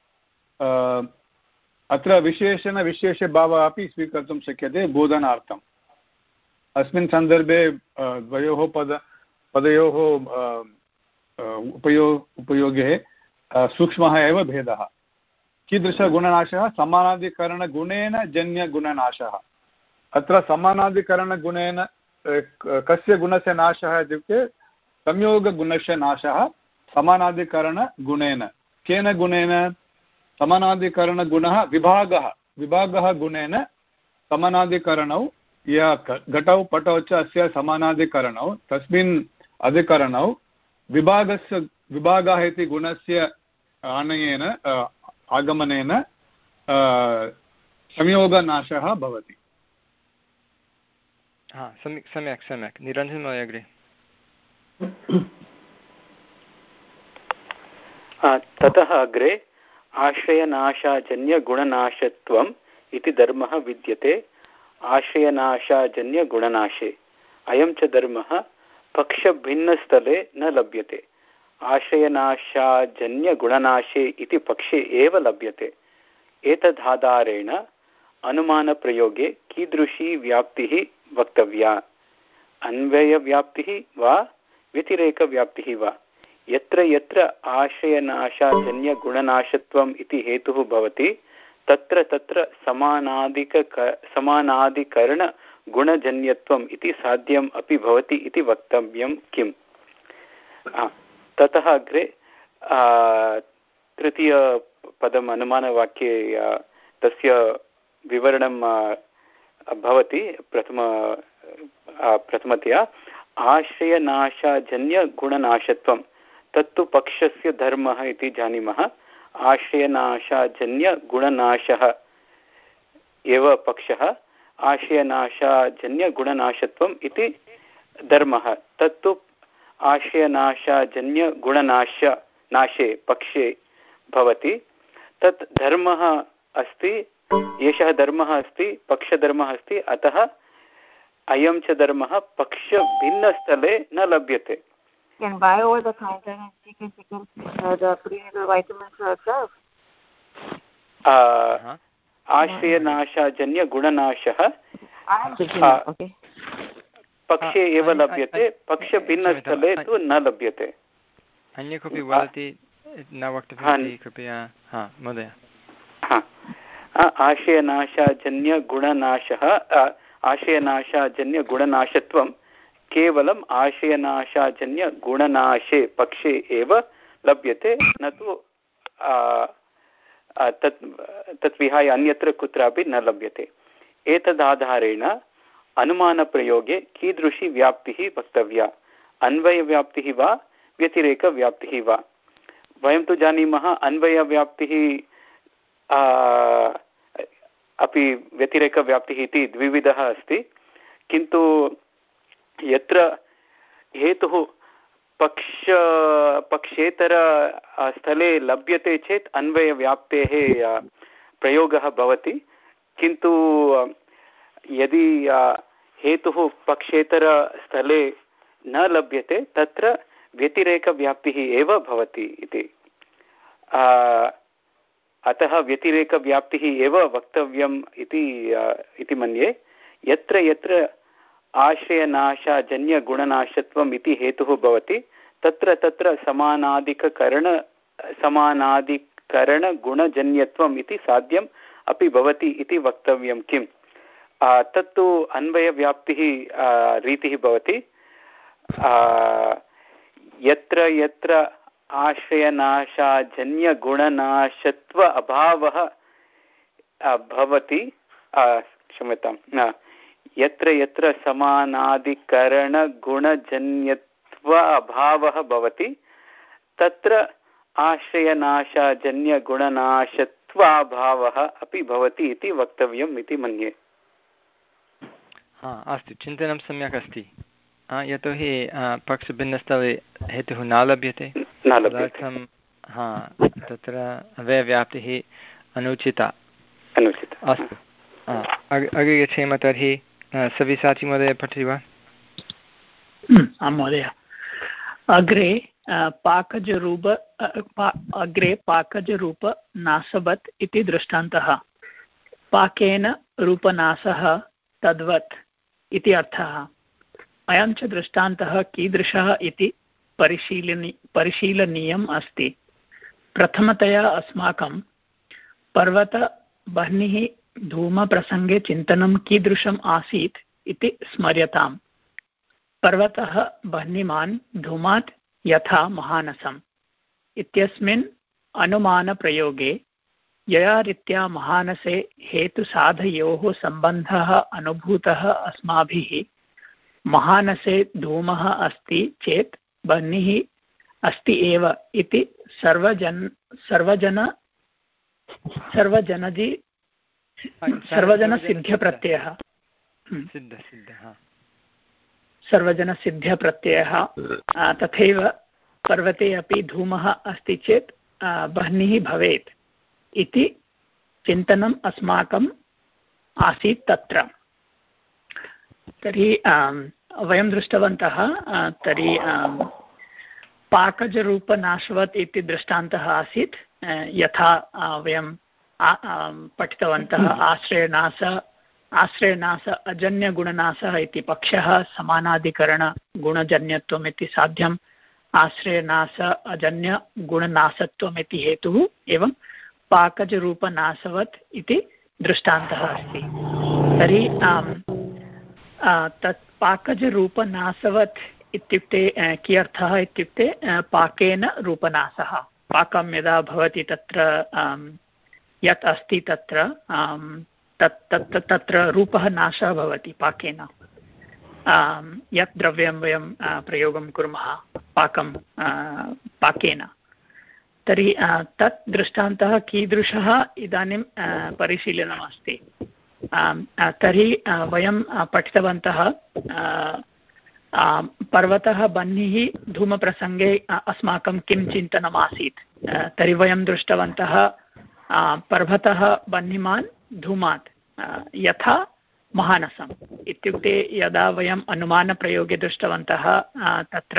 अत्र विशेषणविशेषभावः अपि स्वीकर्तुं शक्यते बोधनार्थम्। अस्मिन् सन्दर्भे द्वयोः पद पदयोः उपयो उपयोगे सूक्ष्मः एव भेदः। कीदृशगुणनाशः? समानाधिकरणगुणेन जन्यगुणनाशः। अत्र समानाधिकरणगुणेन कस्य गुणस्य नाशः इत्युक्ते संयोगगुणस्य नाशः समानाधिकरणगुणेन। केन गुणेन? समानाधिकरणगुणः विभागः विभागः गुणेन समानाधिकरणौ या घटौ पटौ च अस्य समानाधिकरणौ तस्मिन् अधिकरणौ विभागस्य विभागः इति गुणस्य आनयेन आगमनेन संयोगनाशः भवति। हा सम्यक् सम्यक् सम्यक् निरञ्जनमहोदय अग्रे। ततः अग्रे आश्रयनाशाजन्यगुणनाशत्वम् इति धर्मः विद्यते आश्रयनाशाजन्यगुणनाशे। अयं च धर्मः पक्षभिन्नस्थले न लभ्यते। आश्रयनाशाजन्यगुणनाशे इति पक्षे एव लभ्यते। एतदाधारेण अनुमानप्रयोगे कीदृशी व्याप्तिः वक्तव्या? अन्वयव्याप्तिः वा व्यतिरेकव्याप्तिः वा? यत्र यत्र आश्रयनाशाजन्यगुणनाशत्वम् इति हेतुः भवति तत्र तत्र समानादिक समानादिकरणगुणजन्यत्वम् इति साध्यम् अपि भवति इति वक्तव्यं किम्? ततः अग्रे तृतीयपदम् अनुमानवाक्ये तस्य विवरणं भवति। प्रथम प्रथमतया आश्रयनाशाजन्यगुणनाशत्वं तत्तु पक्षस्य धर्मः इति जानीमः। आश्रयनाशाजन्यगुणनाशः एव पक्षः, आश्रयनाशाजन्यगुणनाशत्वम् इति धर्मः। तत्तु आश्रयनाशाजन्यगुणनाश नाशे पक्षे भवति। तत् धर्मः अस्ति, एषः धर्मः अस्ति, पक्षधर्मः अस्ति। अतः अयं च धर्मः पक्षभिन्नस्थले न लभ्यते। Can buy over the counter and take and pick up uh, the prenatal vitamins herself? Uh, आश्रयनाशाजन्यगुणनाशः पक्षे एव लभ्यते, पक्षभिन्नस्थले तु न लभ्यते। अन्य कोऽपि वदति न वक्तव्यं कृपया। हा महोदय। आश्रयनाशाजन्यगुणनाशः आश्रयनाशाजन्यगुणनाशत्वं केवलम् आश्रयनाशाजन्यगुणनाशे पक्षे एव लभ्यते, न तु तत् तत् विहाय अन्यत्र कुत्रापि न लभ्यते। एतदाधारेण अनुमानप्रयोगे कीदृशी व्याप्तिः वक्तव्या? अन्वयव्याप्तिः वा व्यतिरेकव्याप्तिः वा? वयं तु जानीमः अन्वयव्याप्तिः अपि व्यतिरेकव्याप्तिः इति द्विविधः अस्ति। किन्तु यत्र हेतुः पक्ष पक्षेतर स्थले लभ्यते चेत् अन्वयव्याप्तेः प्रयोगः भवति। किन्तु यदि हेतुः पक्षेतरस्थले न लभ्यते तत्र व्यतिरेकव्याप्तिः एव भवति इति। अतः व्यतिरेकव्याप्तिः एव वक्तव्यम् इति मन्ये। यत्र यत्र आश्रयनाशाजन्यगुणनाशत्वम् इति हेतुः भवति तत्र तत्र समानादिककरण समानादिकरणगुणजन्यत्वम् इति साध्यम् अपि भवति इति वक्तव्यं किम्? तत्तु अन्वयव्याप्तिः रीतिः भवति। यत्र यत्र आश्रयनाशाजन्यगुणनाशत्व अभावः भवति, क्षम्यतां, यत्र यत्र समानादिकरणगुणजन्यत्व अभावः भवति तत्र आश्रयनाशाजन्यगुणनाशत्वाभावः अपि भवति इति वक्तव्यम् इति मन्ये। हा अस्तु, चिन्तनं सम्यक् अस्ति। यतोहि पक्षभिन्नस्थले हेतुः न लभ्यते, तदर्थं हा तत्र अव्ययव्याप्तिः अनुचिता। अस्तु, अग्रे गच्छेम। तर्हि सव्यसाची महोदय पठति वा? आं महोदय। अग्रे पाकजरूप अग्रे पाकजरूपनाशवत् इति दृष्टान्तः। पाकेन रूपनाशः तद्वत् इति अर्थः। अयं च दृष्टान्तः कीदृशः इति परिशीलनी परिशीलनीयम् अस्ति। प्रथमतया अस्माकं पर्वतबह्निः धूमप्रसङ्गे चिन्तनं कीदृशम् आसीत् इति स्मर्यताम्। पर्वतः बह्निमान् धूमात् यथा महानसम् इत्यस्मिन् अनुमानप्रयोगे यया रीत्या महानसे हेतुसाधयोः सम्बन्धः अनुभूतः अस्माभिः महानसे धूमः अस्ति चेत् बह्निः अस्ति एव इति सर्वजन सर्वजन सर्वजनजी सर्वजनसिद्धप्रत्ययः सर्वजनसिद्धप्रत्ययः तथैव पर्वते अपि धूमः अस्ति चेत् बह्निः भवेत् इति चिन्तनम् अस्माकम् आसीत् तत्र। तर्हि वयं दृष्टवन्तः तर्हि पाकजरूपनाशवत् इति दृष्टान्तः आसीत्, यथा वयं पठितवन्तः आश्रयनाश आश्रयनाश अजन्यगुणनाशः इति पक्षः समानाधिकरणगुणजन्यत्वम् इति साध्यम् आश्रयनाश अजन्यगुणनाशत्वम् इति हेतुः एवं पाकजरूपनाशवत् इति दृष्टान्तः अस्ति। तर्हि तत् पाकजरूपनाशवत् इत्युक्ते कियर्थः इत्युक्ते पाकेन रूपनाशः। पाकं यदा भवति तत्र यत् अस्ति तत्र तत् तत् तत्र रूपः नाशः भवति पाकेन। यत् द्रव्यं वयं प्रयोगं कुर्मः पाकं पाकेन, तर्हि तत् दृष्टान्तः कीदृशः इदानीं परिशीलनमस्ति। तर्हि वयं पठितवन्तः पर्वतः बह्निः धूमप्रसङ्गे अस्माकं किं चिन्तनम् आसीत्। तर्हि वयं दृष्टवन्तः पर्वतः बह्निमान् धूमात् यथा महानसम् इत्युक्ते यदा वयम् अनुमानप्रयोगे दृष्टवन्तः तत्र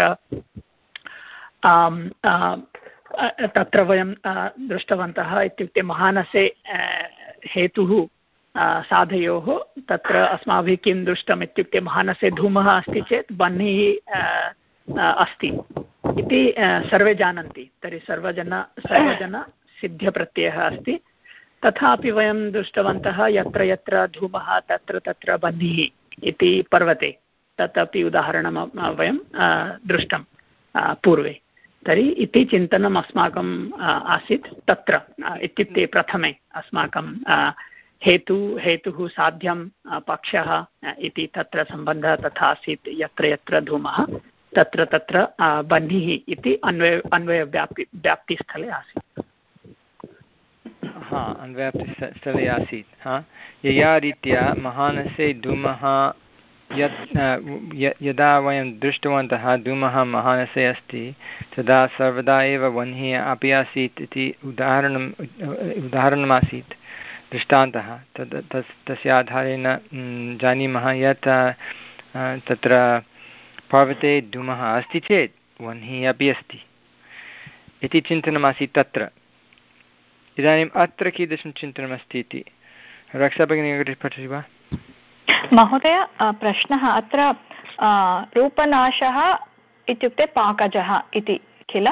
तत्र वयं दृष्टवन्तः इत्युक्ते महानसे हेतुः साधयोः तत्र अस्माभिः किं दृष्टम् इत्युक्ते महानसे धूमः अस्ति चेत् बह्निः अस्ति इति सर्वे जानन्ति। तर्हि सर्वजन सर्वजनसिद्धप्रत्ययः अस्ति। तथापि वयं दृष्टवन्तः यत्र यत्र धूमः तत्र तत्र बह्निः इति पर्वते, तदपि उदाहरणं वयं दृष्टं पूर्वे। तर्हि इति चिन्तनम् अस्माकम् आसीत् तत्र, इत्युक्ते प्रथमे अस्माकं हेतु हेतुः साध्यं पक्षः इति तत्र सम्बन्धः तथा आसीत्। यत्र यत्र धूमः तत्र तत्र बह्निः इति अन्वय अन्वयव्याप्ति व्याप्तिस्थले आसीत्। हा, अन्वयाप्तिस्थले आसीत्। हा, यया रीत्या महानसे धूमः यत् यदा वयं दृष्टवन्तः धूमः महानसे अस्ति तदा सर्वदा एव वह्निः अपि आसीत् इति उदाहरणम् उदाहरणमासीत् दृष्टान्तः। तद् तस् तस्य आधारेण जानीमः यत् तत्र पर्वते धूमः अस्ति चेत् वह्निः अपि अस्ति इति चिन्तनमासीत् तत्र। इदानीम् अत्र कीदृशं चिन्तनमस्ति इति रक्षाभगिनी अग्रे पठति वा? महोदय, प्रश्नः अत्र रूपनाशः इत्युक्ते पाकजः इति किल?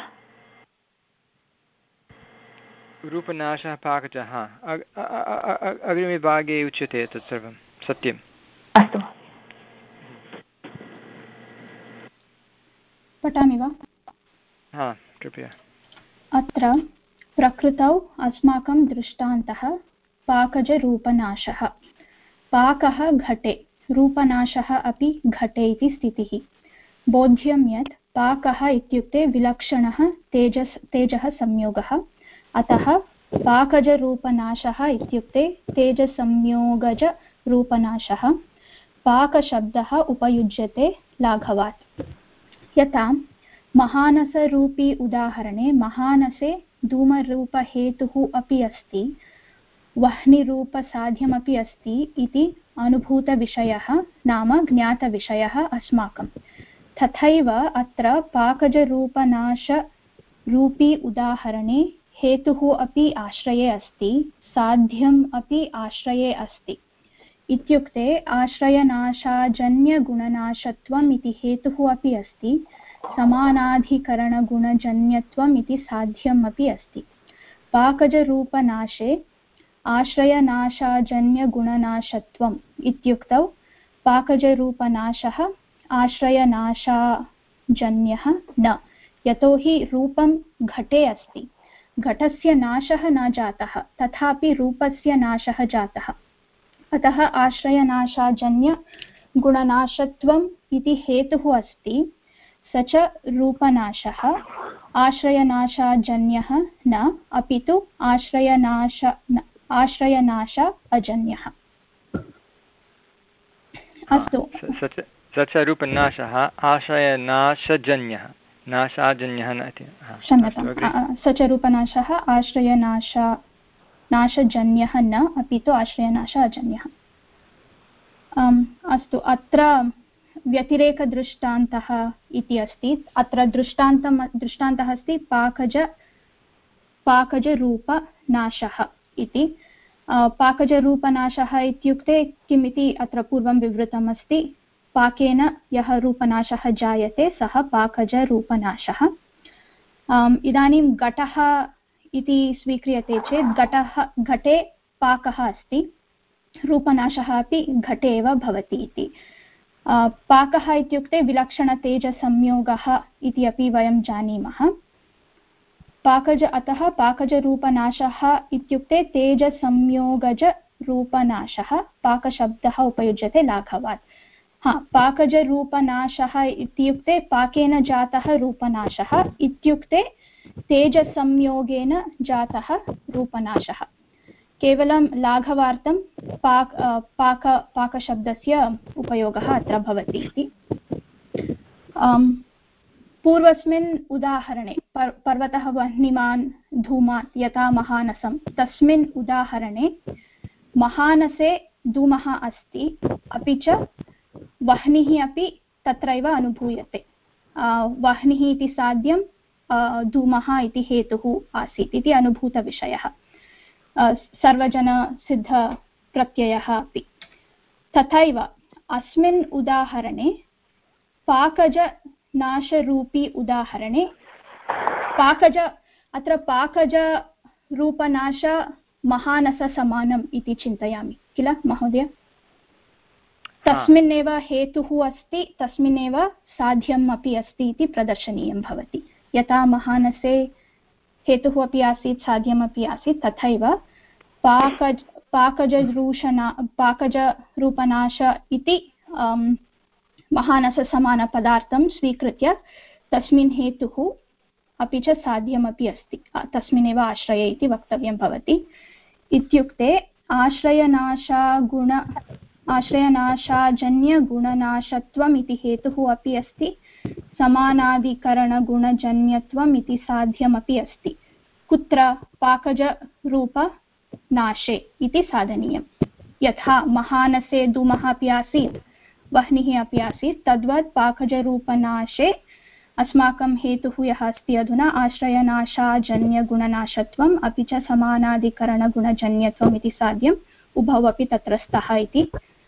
रूपनाशः पाकजः अग्रिमे भागे उच्यते तत्सर्वं सत्यम्। अस्तु, पठामि वा? हा, कृपया। अत्र प्रकृतौ अस्माकं दृष्टान्तः पाकजरूपनाशः। पाकः घटे, रूपनाशः अपि घटे इति स्थितिः। बोध्यं यत् पाकः इत्युक्ते विलक्षणः तेजस् तेजः संयोगः, अतः पाकजरूपनाशः इत्युक्ते तेजसंयोगजरूपनाशः। पाकशब्दः उपयुज्यते लाघवात्। यथा महानसरूपी उदाहरणे महानसे धूमरूपहेतुः अपि अस्ति, वह्निरूपसाध्यमपि अस्ति इति अनुभूतविषयः नाम ज्ञातविषयः अस्माकं। तथैव अत्र पाकजरूपनाशरूपी उदाहरणे हेतुः अपि आश्रये अस्ति, साध्यम् अपि आश्रये अस्ति। इत्युक्ते आश्रयनाशाजन्यगुणनाशत्वम् इति हेतुः अपि अस्ति, समानाधिकरणगुणजन्यत्वम् इति साध्यम् अपि अस्ति। पाकजरूपनाशे आश्रयनाशाजन्यगुणनाशत्वम् इत्युक्तौ पाकजरूपनाशः आश्रयनाशाजन्यः न, यतोहि रूपं घटे अस्ति, घटस्य नाशः न जातः तथापि रूपस्य नाशः जातः, अतः आश्रयनाशाजन्यगुणनाशत्वम् इति हेतुः अस्ति। स च रूपनाशः आश्रयनाशाजन्यः न, अपि तु आश्रयनाश आश्रयनाश अजन्यः। अस्तु, स च रूपनाशः आश्रयनाशजन्यः, नाशाजन्यः न इति। क्षम्यतां, स च रूपनाशः आश्रयनाश नाशजन्यः न, अपि तु आश्रयनाश अजन्यः। अस्तु, अत्र व्यतिरेकदृष्टान्तः इति अस्ति। अत्र दृष्टान्तं दृष्टान्तः अस्ति पाकज पाकजरूपनाशः इति। पाकजरूपनाशः इत्युक्ते किम् इति अत्र पूर्वं विवृतमस्ति। पाकेन यः रूपनाशः जायते सः पाकजरूपनाशः। इदानीं घटः इति स्वीक्रियते चेत् घटः घटे पाकः अस्ति, रूपनाशः अपि घटे एव भवति इति। पाकः इत्युक्ते विलक्षणतेजसंयोगः इति अपि वयं जानीमः। पाकज अतः पाकजरूपनाशः इत्युक्ते तेजसंयोगजरूपनाशः, पाकशब्दः उपयुज्यते लाघवात्। हा, पाकजरूपनाशः इत्युक्ते पाकेन जातः रूपनाशः इत्युक्ते तेजसंयोगेन जातः रूपनाशः। केवलं लाघवार्थं पाक पाक पाकशब्दस्य उपयोगः अत्र भवति इति। पूर्वस्मिन् उदाहरणे पर् पर्वतः वह्निमान् धूमात् यथा महानसं, तस्मिन् उदाहरणे महानसे धूमः अस्ति, अपि च वह्निः अपि तत्रैव अनुभूयते। वह्निः इति साध्यं, धूमः इति हेतुः आसीत् इति अनुभूतविषयः, सर्वजनसिद्धप्रत्ययः अपि। तथैव अस्मिन् उदाहरणे पाकजनाशरूपी उदाहरणे पाकज अत्र पाकजरूपनाश महानससमानम् इति चिन्तयामि किल महोदय? तस्मिन्नेव हेतुः अस्ति, तस्मिन्नेव साध्यम् अपि अस्ति इति प्रदर्शनीयं भवति। यथा महानसे हेतुः अपि आसीत्, साध्यमपि आसीत्, तथैव पाकज पाकजरूषना पाकजरूपनाश इति महानससमानपदार्थं स्वीकृत्य तस्मिन् हेतुः अपि च साध्यमपि अस्ति, तस्मिन्नेव आश्रये इति वक्तव्यं भवति। इत्युक्ते आश्रयनाशागुण आश्रयनाशाजन्यगुणनाशत्वम् इति हेतुः अपि अस्ति, समानाधिकरणगुणजन्यत्वम् इति साध्यमपि अस्ति। कुत्र? पाकजरूपनाशे इति साधनीयं। यथा महानसे धूमः अपि आसीत्, वह्निः अपि आसीत्, तद्वत् पाकजरूपनाशे अस्माकं हेतुः यः अस्ति अधुना आश्रयनाशाजन्यगुणनाशत्वम् अपि च समानाधिकरणगुणजन्यत्वम् इति साध्यम्, उभौ अपि तत्र स्तः इति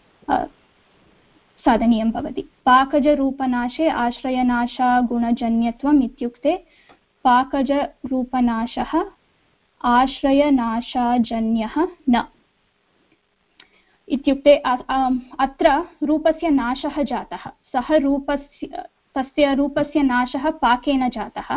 साधनीयं भवति। पाकजरूपनाशे आश्रयनाशागुणजन्यत्वम् इत्युक्ते पाकजरूपनाशः आश्रयनाशाजन्यः न, इत्युक्ते अत्र रूपस्य नाशः जातः, सः रूपस्य तस्य रूपस्य नाशः पाकेन जातः।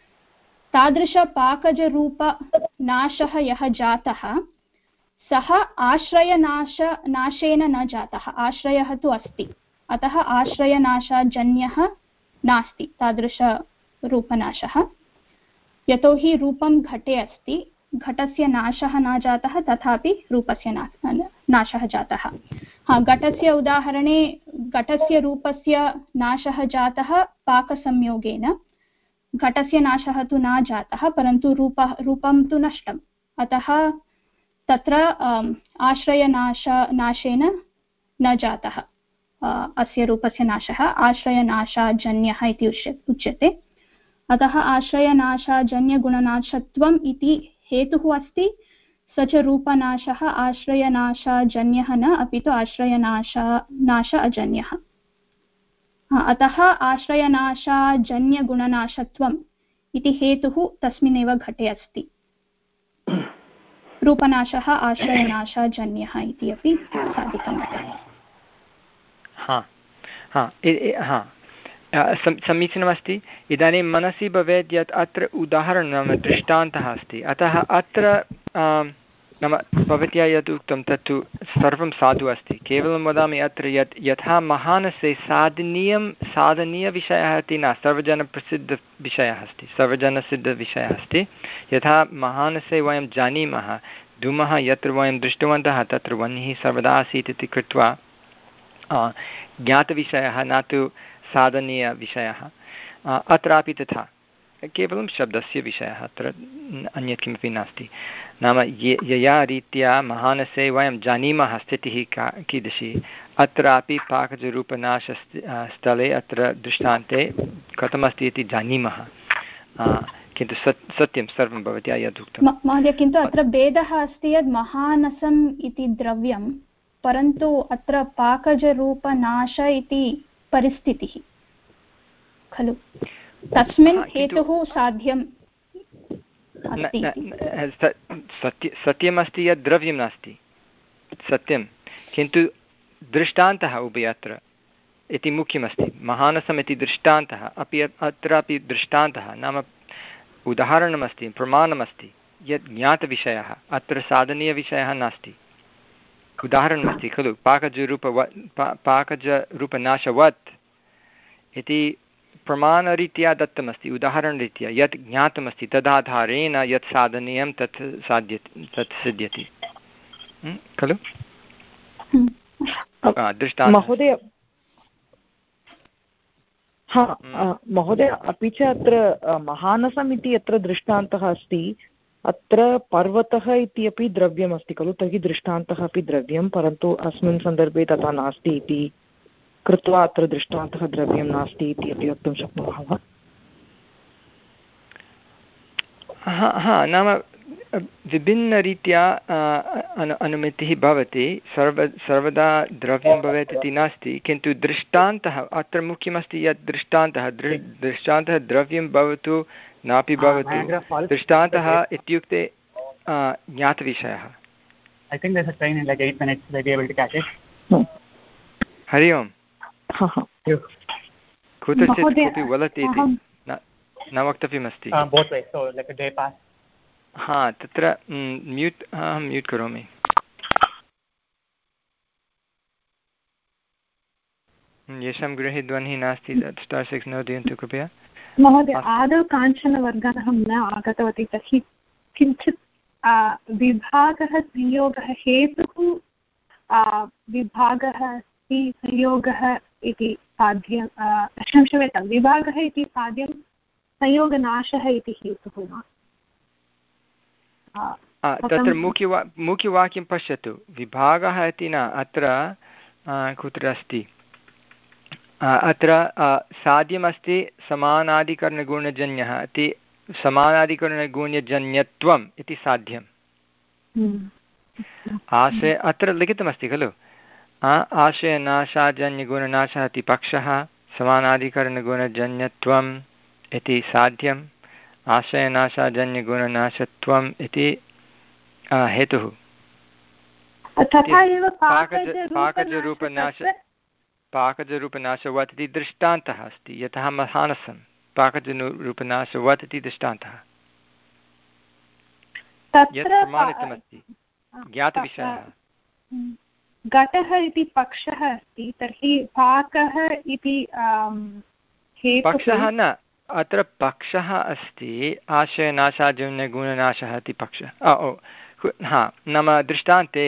तादृशपाकजरूपनाशः यः जातः सः आश्रयनाश नाशेन न जातः, आश्रयः तु अस्ति, अतः आश्रयनाशाजन्यः नास्ति तादृशरूपनाशः। यतोहि रूपं घटे अस्ति, घटस्य नाशः न जातः, तथापि रूपस्य नाशः जातः। हा, घटस्य उदाहरणे घटस्य रूपस्य नाशः जातः पाकसंयोगेन, घटस्य नाशः तु न जातः, परन्तु रूपः रूपं तु नष्टम्, अतः तत्र आश्रयनाश नाशेन न जातः अस्य रूपस्य नाशः, आश्रयनाशाजन्यः इति उच्यते। अतः आश्रयनाशाजन्यगुणनाशत्वम् इति हेतुः अस्ति, स च रूपनाशः आश्रयनाशाजन्यः न, अपि तु आश्रयनाश नाश अजन्यः। अतः आश्रयनाशाजन्यगुणनाशत्वम् इति हेतुः तस्मिन्नेव घटे अस्ति। रूपनाशः आश्रयनाशजन्यः इति अपि साधितमस्ति। हा हा हा समीचीनमस्ति। इदानीं मनसि भवेत् यत् अत्र उदाहरणं नाम दृष्टान्तः अस्ति, अतः अत्र नाम भवत्या यत् उक्तं तत्तु सर्वं साधु अस्ति। केवलं वदामि अत्र यत् यथा महानसे साधनीयं साधनीयविषयः इति न, सर्वजनप्रसिद्धविषयः अस्ति, सर्वजनसिद्धविषयः अस्ति। यथा महानसे वयं जानीमः धूमः यत्र वयं दृष्टवन्तः तत्र वह्निः सर्वदा आसीत् इति कृत्वा ज्ञातविषयः न तु साधनीयविषयः। अत्रापि तथा, केवलं शब्दस्य विषयः, अत्र अन्यत् किमपि नास्ति। नाम ये यया रीत्या महानसे वयं जानीमः स्थितिः का कीदृशी, अत्रापि पाकजरूपनाश स्थले अत्र दृष्टान्ते कथमस्ति इति जानीमः। किन्तु सत् सत्यं सर्वं भवत्या यदुक्तं महोदय, किन्तु अत्र भेदः अस्ति यत् महानसम् इति द्रव्यं, परन्तु अत्र पाकजरूपनाश इति परिस्थितिः खलु, तस्मिन् हेतुः साध्यं सत्य सत्यमस्ति यत् द्रव्यं नास्ति, सत्यं, किन्तु दृष्टान्तः उभयत्र इति मुख्यमस्ति। महानसम् इति दृष्टान्तः अपि अत्रापि दृष्टान्तः नाम उदाहरणमस्ति, प्रमाणमस्ति यत् ज्ञातविषयः, अत्र साधनीयविषयः नास्ति। उदाहरणमस्ति खलु, पाकजरूपवत् पाकजरूपनाशवत् इति प्रमाणरीत्या दत्तमस्ति, उदाहरणरीत्या यत् ज्ञातमस्ति तदाधारेण यत् साधनीयं तत् साध्यते, तत् सिद्ध्यति खलु। दृष्टान्तः महोदय, हा महोदय, अपि च अत्र महानसम् इति यत्र दृष्टान्तः अस्ति अत्र पर्वतः इति अपि द्रव्यमस्ति खलु, तर्हि दृष्टान्तः अपि द्रव्यं, परन्तु अस्मिन् सन्दर्भे तथा नास्ति इति कृत्वा अत्र दृष्टान्तः द्रव्यं नास्ति इति अपि वक्तुं शक्नुमः वा? हा हा नाम विभिन्नरीत्या अनु अनुमितिः भवति, सर्व सर्वदा द्रव्यं भवेत् इति नास्ति, किन्तु दृष्टान्तः अत्र मुख्यमस्ति यत् दृष्टान्तः दृ दृष्टान्तः द्रव्यं भवतु नापि भवतु, दृष्टान्तः इत्युक्ते ज्ञातविषयः। हरि ओम्, कुत्रचित् कोऽपि वदति इति न वक्तव्यमस्ति। हा तत्र म्यूट्, अहं म्यूट् करोमि। येषां गृहे ध्वनिः नास्ति स्टार् सिक्स् नोदयन्तु कृपया। महोदय, आदौ काञ्चन वर्गः अहं न आगतवती, तर्हि किञ्चित् विभागः संयोगः हेतुः विभागः अस्ति, संयोगः इति साध्यं, क्षम्यतां, विभागः इति साध्यं, संयोगनाशः इति हेतुः वा? तत्र मुख्यवा मुख्यवाक्यं पश्यतु, विभागः इति न, अत्र कुत्र अस्ति, अत्र साध्यमस्ति समानाधिकरणगुणजन्यः इति, समानाधिकरणगुण्यजन्यत्वम् इति साध्यम्। आशय अत्र लिखितमस्ति खलु, आशयनाशाजन्यगुणनाशः इति पक्षः, समानाधिकरणगुणजन्यत्वम् इति साध्यम्, आशयनाशाजन्यगुणनाशत्वम् इति हेतुः। पाकजरूपनाश पाकजरूपनाशवत् इति दृष्टान्तः अस्ति, यतः महानसं पाकजरूपनाशवत् इति दृष्टान्तः यत् प्रमाणितमस्ति, ज्ञातविषयः। घटः इति पक्षः अस्ति, तर्हि पाकः इति पक्षः न, अत्र पक्षः अस्ति आशयनाशाजन्यगुणनाशः इति पक्षः। ओ हा, नाम दृष्टान्ते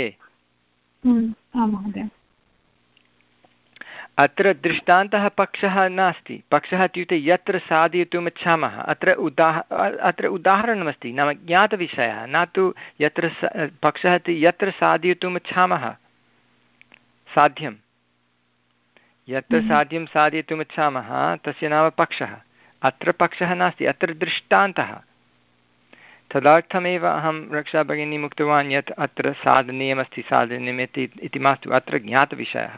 अत्र दृष्टान्तः पक्षः नास्ति, पक्षः इत्युक्ते यत्र साधयितुम् इच्छामः, अत्र उदाह अत्र उदाहरणमस्ति, नाम ज्ञातविषयः, न तु यत्र पक्षः इति यत्र साधयितुम् इच्छामः, साध्यं यत्र साध्यं साधयितुम् इच्छामः तस्य नाम पक्षः। अत्र पक्षः नास्ति, अत्र दृष्टान्तः। तदर्थमेव अहं रक्षाभगिनीम् उक्तवान् यत् अत्र साधनीयमस्ति, साधनीयमिति इति मास्तु, अत्र ज्ञातविषयः।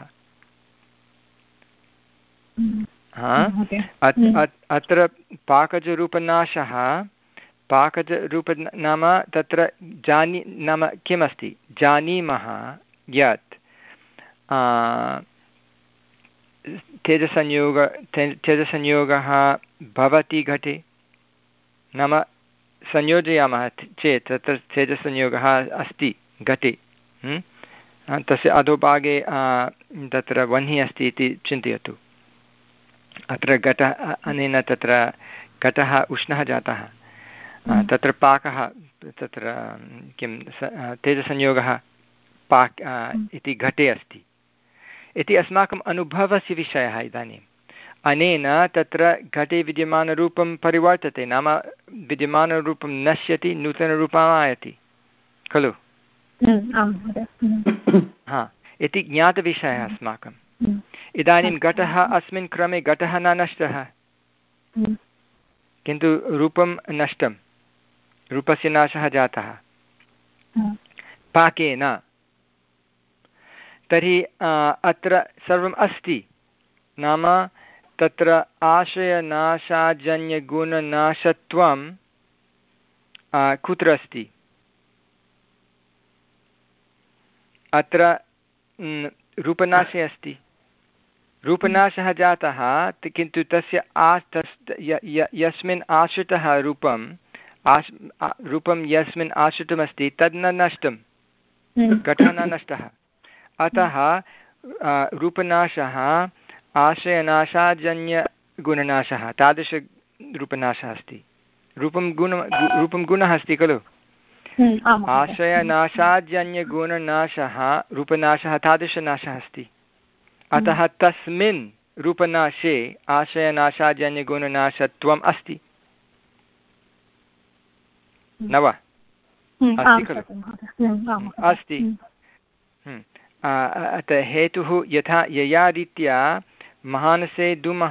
अत्र पाकजरूपनाशः पाकजरूप नाम तत्र जानी नाम किमस्ति जानीमः यत् तेजसंयोग तेजसंयोगः भवति घटे नाम संयोजयामः चेत् तत्र तेजसंयोगः अस्ति घटे तस्य अधोभागे तत्र वह्निः अस्ति इति चिन्तयतु। अत्र घटः अनेन तत्र घटः उष्णः जातः तत्र पाकः तत्र किं तेजसंयोगः पाक् इति घटे अस्ति इति अस्माकम् अनुभवस्य विषयः। इदानीम् अनेन तत्र घटे विद्यमानरूपं परिवर्तते नाम विद्यमानरूपं नश्यति नूतनरूपम् आयाति खलु। हा इति ज्ञातविषयः अस्माकम्। इदानीं घटः अस्मिन् क्रमे घटः न नष्टः किन्तु रूपं नष्टं रूपस्य नाशः जातः पाकेन। तर्हि अत्र सर्वम् अस्ति नाम तत्र आशयनाशाजन्यगुणनाशत्वं कुत्र अस्ति? अत्र रूपनाशे अस्ति। रूपनाशः जातः किन्तु तस्य आ तस् यस्मिन् आश्रितः रूपम् आश् रूपं यस्मिन् आश्रितमस्ति तद् न नष्टं घटः न नष्टः। अतः रूपनाशः आशयनाशाजन्यगुणनाशः तादृशरूपनाशः अस्ति। रूपं गुण रूपं गुणः अस्ति खलु। आशयनाशाजन्यगुणनाशः रूपनाशः तादृशनाशः अस्ति। अतः तस्मिन् रूपनाशे आशयनाशाजन्यगुणनाशत्वम् अस्ति न वा? अस्ति खलु अस्ति। अतः हेतुः यथा यया रीत्या महानसे धूमः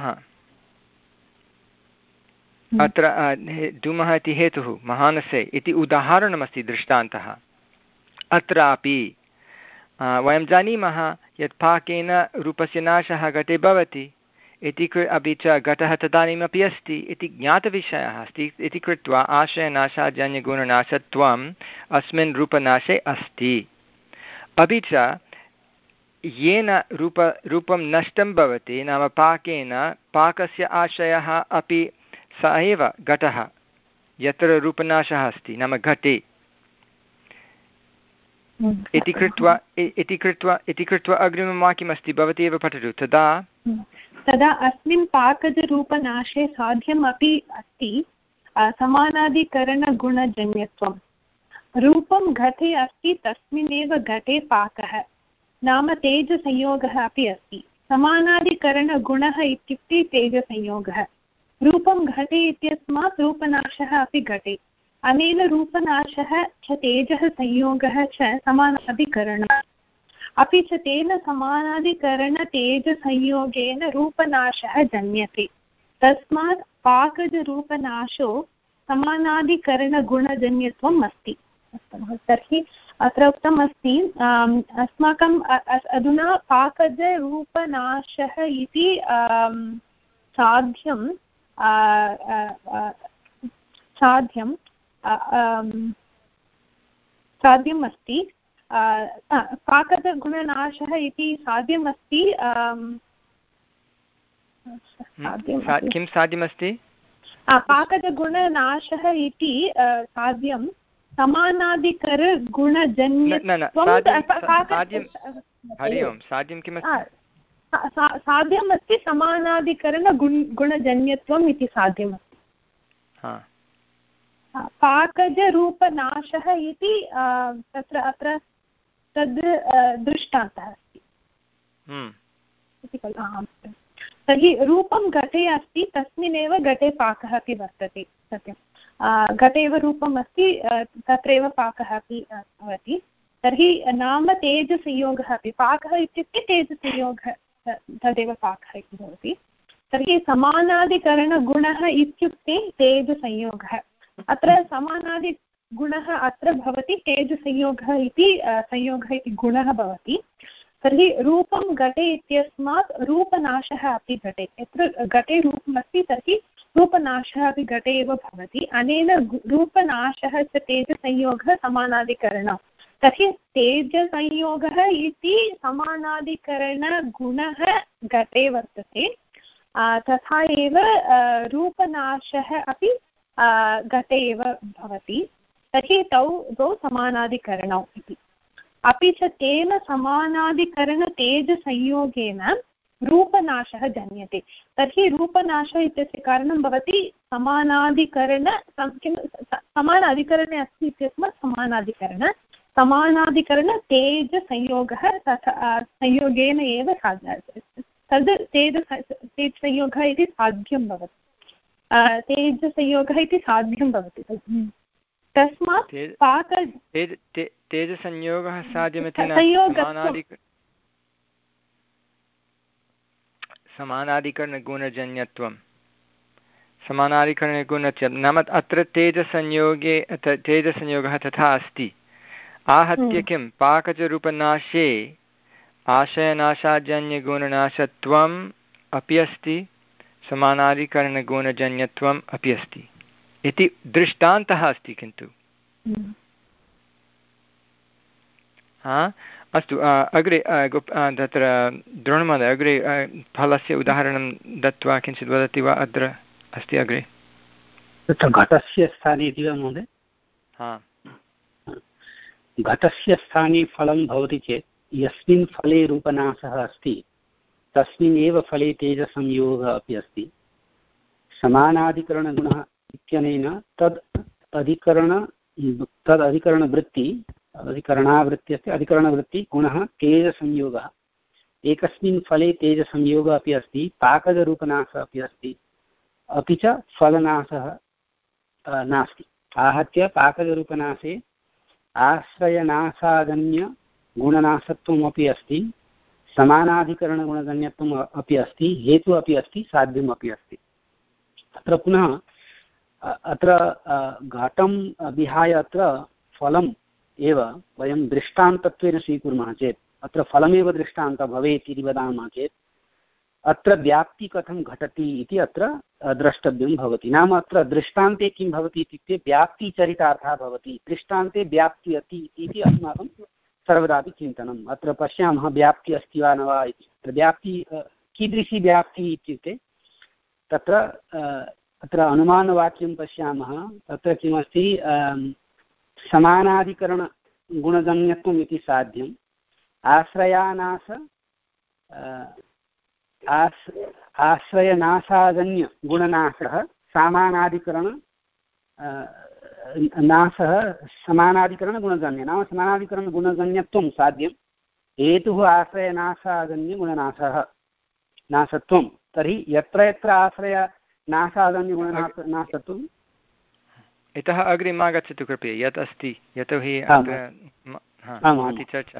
अत्र धूमः इति हेतुः महानसे इति उदाहरणमस्ति दृष्टान्तः। अत्रापि वयं जानीमः यत् पाकेन रूपस्य नाशः घटे भवति इति कृ अपि च घटः तदानीमपि अस्ति इति ज्ञातविषयः अस्ति इति कृत्वा आशयनाशाजन्यगुणनाशत्वम् अस्मिन् रूपनाशे अस्ति। अपि च येन रूप रूपं नष्टं भवति नाम पाकेन पाकस्य आशयः अपि स एव घटः यत्र रूपनाशः अस्ति नाम घटे इति कृत्वा इति कृत्वा इति कृत्वा अग्रिमं वाक्यमस्ति भवती एव पठतु। तदा तदा अस्मिन् पाकजरूपनाशे साध्यमपि अस्ति समानाधिकरणगुणजन्यत्वं। रूपं घटे अस्ति तस्मिन्नेव घटे पाकः नाम तेजसंयोगः अपि अस्ति। समानाधिकरणगुणः इत्युक्ते तेजसंयोगः। रूपं घटे इत्यस्मात् रूपनाशः अपि घटे। अनेन रूपनाशः च तेजः संयोगः च समानाधिकरणः। अपि च तेन समानाधिकरणतेजसंयोगेन रूपनाशः जन्यते। तस्मात् पाकजरूपनाशो समानाधिकरणगुणजन्यत्वम् अस्ति। तर्हि अत्र उक्तम् अस्ति अस्माकम् अधुना पाकजरूपनाशः इति साध्यं साध्यं साध्यम् अस्ति। पाकजगुणनाशः इति साध्यम् अस्ति। किं साध्यमस्ति? पाकजगुणनाशः इति साध्यं समानाधिकरणगुणजन्यत्वं। हरि ओम् साध्यं किमस्ति? साध्यम् अस्ति समानाधिकरणगुण गुणजन्यत्वम् इति साध्यमस्ति। पाकजरूपनाशः इति तत्र अत्र तद् दृष्टान्तः अस्ति इति खलु। तर्हि रूपं घटे अस्ति तस्मिन्नेव घटे पाकः अपि वर्तते। सत्यं घटे एव रूपम् अस्ति तत्रैव पाकः अपि भवति। तर्हि नाम तेजसंयोगः अपि पाकः इत्युक्ते तेजसंयोगः तदेव पाकः इति भवति। तर्हि समानाधिकरणगुणः इत्युक्ते तेजसंयोगः। अत्र समानादिगुणः अत्र भवति तेजसंयोगः इति संयोगः इति गुणः भवति। तर्हि रूपं घटे इत्यस्मात् रूपनाशः अपि घटे, यत्र घटे रूपमस्ति तर्हि रूपनाशः अपि घटे एव भवति। अनेन रूपनाशः च तेजसंयोगः समानाधिकरणं। तर्हि तेजसंयोगः इति समानाधिकरणगुणः घटे वर्तते, तथा एव रूपनाशः अपि घटे एव भवति। तर्हि तौ द्वौ समानाधिकरणौ इति। अपि च तेन समानाधिकरणतेजसंयोगेन रूपनाशः जन्यते। तर्हि रूपनाशः इत्यस्य कारणं भवति समानाधिकरण किं समानाधिकरणे अस्ति इत्यस्मात् समानाधिकरण समानाधिकरणतेजसंयोगः तथा संयोगेन एव साध्य तद् तेज तेजसंयोगः इति साध्यं भवति। तेजसंयोगः इति साध्यं भवति तस्मात् पाक तेजसंयोगः साध्यमिति समानाधिकरणगुणजन्यत्वं समानाधिकरणगुणस्य नाम अत्र तेजसंयोगे तेजसंयोगः तथा अस्ति। आहत्य किं पाकजरूपनाशे आशयनाशाजन्यगुणनाशत्वम् अपि अस्ति, समानाधिकरणगुणजन्यत्वम् अपि अस्ति इति दृष्टान्तः अस्ति। किन्तु हा अस्तु, अग्रे तत्र द्रोणमहोदय अग्रे फलस्य उदाहरणं दत्त्वा किञ्चित् वदति वा? अत्र अस्ति अग्रे तत्र घटस्य स्थाने इति वा महोदय? हा, घटस्य स्थाने फलं भवति चेत् यस्मिन् फले रूपनाशः अस्ति तस्मिन् एव फले तेजसंयोगः अपि अस्ति। समानाधिकरणगुणः इत्यनेन तद् अधिकरण तद् अधिकरणवृत्ति अधिकरणावृत्ति अस्ति। अधिकरणवृत्ति गुणः तेजसंयोगः। एकस्मिन् फले तेजसंयोगः अपि अस्ति, पाकजरूपनाशः अपि अस्ति, अपि च फलनाशः नास्ति। आहत्य पाकजरूपनाशे आश्रयनाशाजन्यगुणनाशत्वमपि अस्ति, समानाधिकरणगुणजन्यत्वम् अपि अस्ति, हेतुः अपि अस्ति, साध्यम् अपि अस्ति। अत्र पुनः अत्र घटं विहाय अत्र फलम् एव वयं दृष्टान्तत्वेन स्वीकुर्मः चेत् अत्र फलमेव दृष्टान्तः भवेत् इति वदामः चेत् अत्र व्याप्ति कथं घटति इति अत्र द्रष्टव्यं भवति। नाम अत्र दृष्टान्ते किं भवति इत्युक्ते व्याप्तिचरितार्थः भवति। दृष्टान्ते व्याप्ति अस्ति इति अस्माकं सर्वदापि चिन्तनम्। अत्र पश्यामः व्याप्ति अस्ति वा न वा इति। अत्र व्याप्ति कीदृशी व्याप्तिः इत्युक्ते तत्र अत्र अनुमानवाक्यं पश्यामः। तत्र किमस्ति, समानाधिकरणगुणजन्यत्वम् इति साध्यम्, आश्रयानाश आश् आश्रयनाशाजन्यगुणनाशः समानाधिकरण नाशः समानाधिकरणगुणजन्य नाम समानाधिकरणगुणजन्यत्वं साध्यं, हेतुः आश्रयनाशाजन्यगुणनाशः नाशत्वं। तर्हि यत्र यत्र आश्रयनाशाजन्यगुणनाश नाशत्वम् इतः अग्रे मा गच्छतु कृपया, यत् अस्ति यतोहि चर्चा।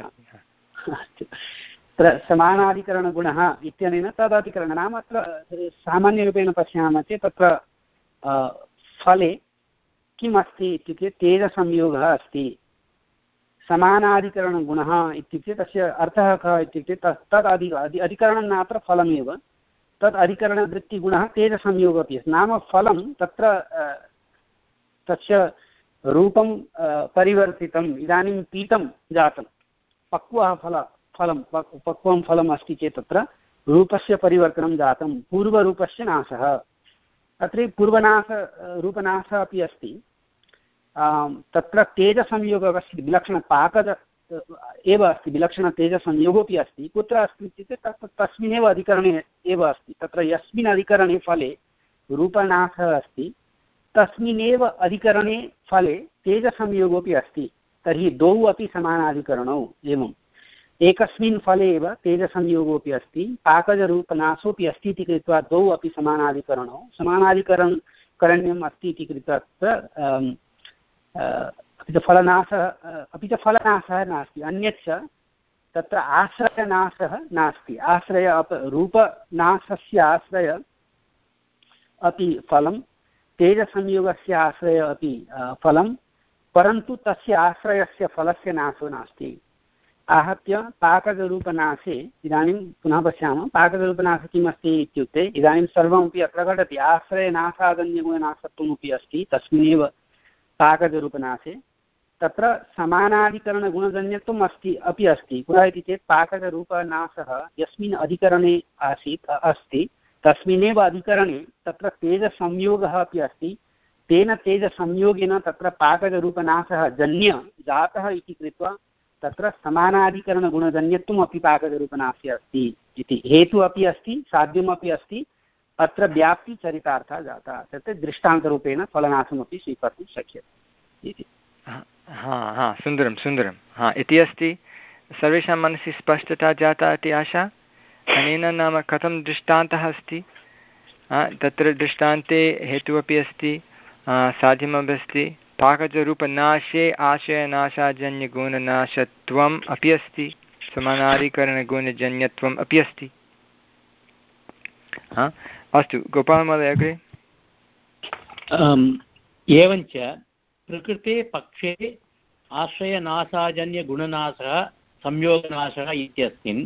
तत्र समानाधिकरणगुणः इत्यनेन तदधिकरण नाम अत्र सामान्यरूपेण पश्यामः चेत् तत्र फले किम् अस्ति इत्युक्ते तेजसंयोगः अस्ति। समानाधिकरणगुणः इत्युक्ते तस्य अर्थः कः इत्युक्ते तत् तद् अधि अधिकरणं नात्र फलमेव, तद् अधिकरणवृत्तिगुणः तेजसंयोगः अपि अस्ति। नाम फलं तत्र तस्य रूपं परिवर्तितम्, इदानीं पीतं जातं, पक्वः फल फलं पक्वं फलम् अस्ति चेत् तत्र रूपस्य परिवर्तनं जातं, पूर्वरूपस्य नाशः। अत्र पूर्वनाश रूपनाशः अपि अस्ति। तत्र तेजसंयोगः अस्ति, विलक्षणपाकज एव अस्ति, विलक्षणतेजसंयोगोऽपि अस्ति। कुत्र अस्ति इत्युक्ते तत् तस्मिन्नेव अधिकरणे एव अस्ति। तत्र यस्मिन् अधिकरणे फले रूपनाशः अस्ति तस्मिन्नेव अधिकरणे फले तेजसंयोगोऽपि अस्ति। तर्हि द्वौ अपि समानाधिकरणौ। एवम् एकस्मिन् फले एव तेजसंयोगोऽपि अस्ति, पाकजरूपनाशोऽपि अस्ति इति कृत्वा द्वौ अपि समानाधिकरणौ। समानाधिकरण करणीयम् अस्ति इति कृत्वा तत्र अपि च फलनाशः अपि च फलनाशः नास्ति। अन्यच्च तत्र आश्रयनाशः नास्ति। आश्रय रूपनाशस्य आश्रय अपि फलं, तेजसंयोगस्य आश्रय अपि फलं, परन्तु तस्य आश्रयस्य फलस्य नाशो नास्ति। आहत्य पाकजरूपनाशे इदानीं पुनः पश्यामः पाकजरूपनाशे किमस्ति इत्युक्ते इदानीं सर्वमपि अत्र घटति आश्रयनाशादन्यगुणनाशत्वमपि अस्ति तस्मिन्नेव पाकजरूपनाशे तत्र समानाधिकरणगुणजन्यत्वम् अस्ति अपि अस्ति कुतः इति चेत् पाकजरूपनाशः यस्मिन् अधिकरणे आसीत् अस्ति तस्मिन्नेव अधिकरणे तत्र तेजसंयोगः अपि अस्ति तेन तेजसंयोगेन तत्र पाकजरूपनाशः जन्य जातः इति कृत्वा तत्र समानाधिकरणगुणजन्यत्वम् अपि पाकजरूपनाशे अस्ति इति हेतुः अपि अस्ति साध्यमपि अस्ति अत्र व्याप्तिचरितार्थः जातः तत् दृष्टान्तरूपेण फलनाशमपि स्वीकर्तुं शक्यते इति। हा हा सुन्दरं सुन्दरं हा इति अस्ति सर्वेषां मनसि स्पष्टता जाता इति आशा। अनेन नाम कथं दृष्टान्तः अस्ति तत्र दृष्टान्ते हेतुः अपि अस्ति साध्यमपि अस्ति पाकजरूपनाशे आशयनाशाजन्यगुणनाशत्वम् अपि अस्ति समानाधिकरणगुणजन्यत्वम् अपि अस्ति। हा अस्तु गोपालमहोदय अग्रे। एवञ्च प्रकृते पक्षे आश्रयनाशाजन्यगुणनाशः संयोगनाशः इत्यस्मिन्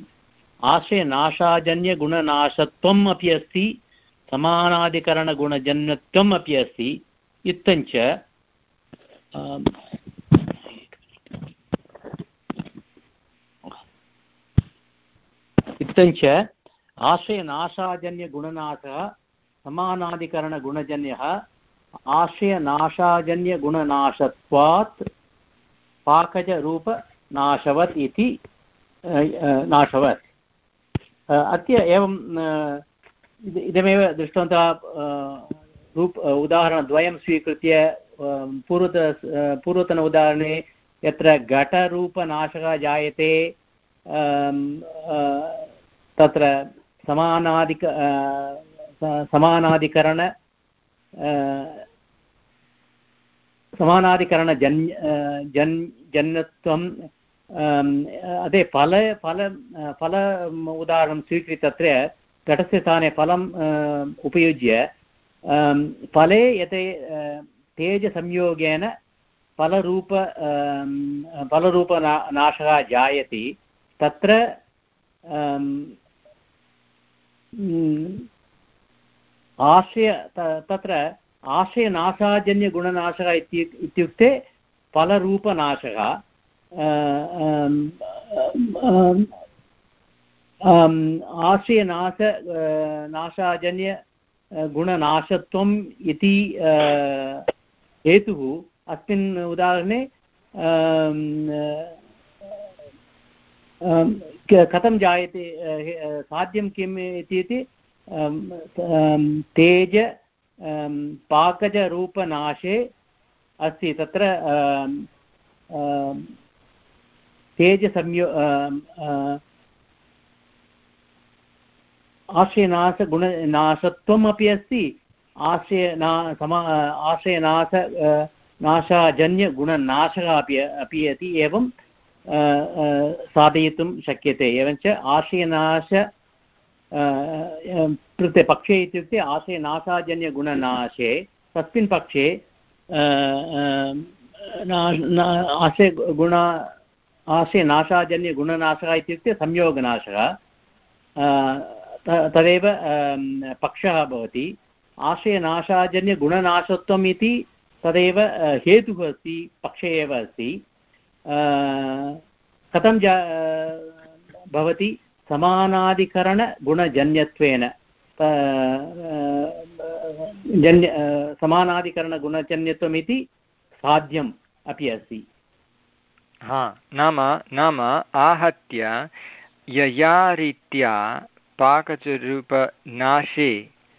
आश्रयनाशाजन्यगुणनाशत्वम् अपि अस्ति समानाधिकरणगुणजन्यत्वम् अपि अस्ति इत्थञ्च इत्थञ्च आश्रयनाशाजन्यगुणनाशः समानाधिकरणगुणजन्यः आश्रयनाशाजन्यगुणनाशत्वात् पाकजरूपनाशवत् इति नाशवत्। अद्य एवं इदमेव दृष्टवन्तः रूप उदाहरणद्वयं स्वीकृत्य पूर्वत पूर्वतन उदाहरणे यत्र घटरूपनाशः जायते तत्र समानाधिक समानाधिकरण समानाधिकरणजन्य जन् जन्यत्वम् अदे फल फल फल उदाहरणं स्वीकृत्य तत्र घटस्य स्थाने फलम् उपयुज्य फले यते तेजसंयोगेन फलरूप फलरूपनाशः जायते तत्र आशय तत्र आशयनाशाजन्यगुणनाशः इत्युक्ते फलरूपनाशः आशयनाश नाशाजन्य गुणनाशत्वम् इति हेतुः अस्मिन् उदाहरणे कथं जायते साध्यं किम् इति तेज पाकजरूपनाशे अस्ति तत्र तेजसंयो आश्रयनाशगुणनाशत्वम् अपि अस्ति आश्रयना समा आश्रयनाश नाशाजन्यगुणनाशः अपि अपि अस्ति एवं साधयितुं शक्यते। एवञ्च आश्रयनाश कृते पक्षे इत्युक्ते आशयनाशाजन्यगुणनाशे तस्मिन् पक्षे आशयगुण आशयनाशाजन्यगुणनाशः इत्युक्ते संयोगनाशः तदेव पक्षः भवति। आशयनाशाजन्यगुणनाशत्वम् इति तदेव हेतुः अस्ति पक्षे एव अस्ति। कथं जा भवति समानाधिकरणगुणजन्यत्वेन जन्य समानाधिकरणगुणजन्यत्वमिति साध्यम् अपि अस्ति। हा नाम नाम आहत्य यया रीत्या पाकजरूपनाशे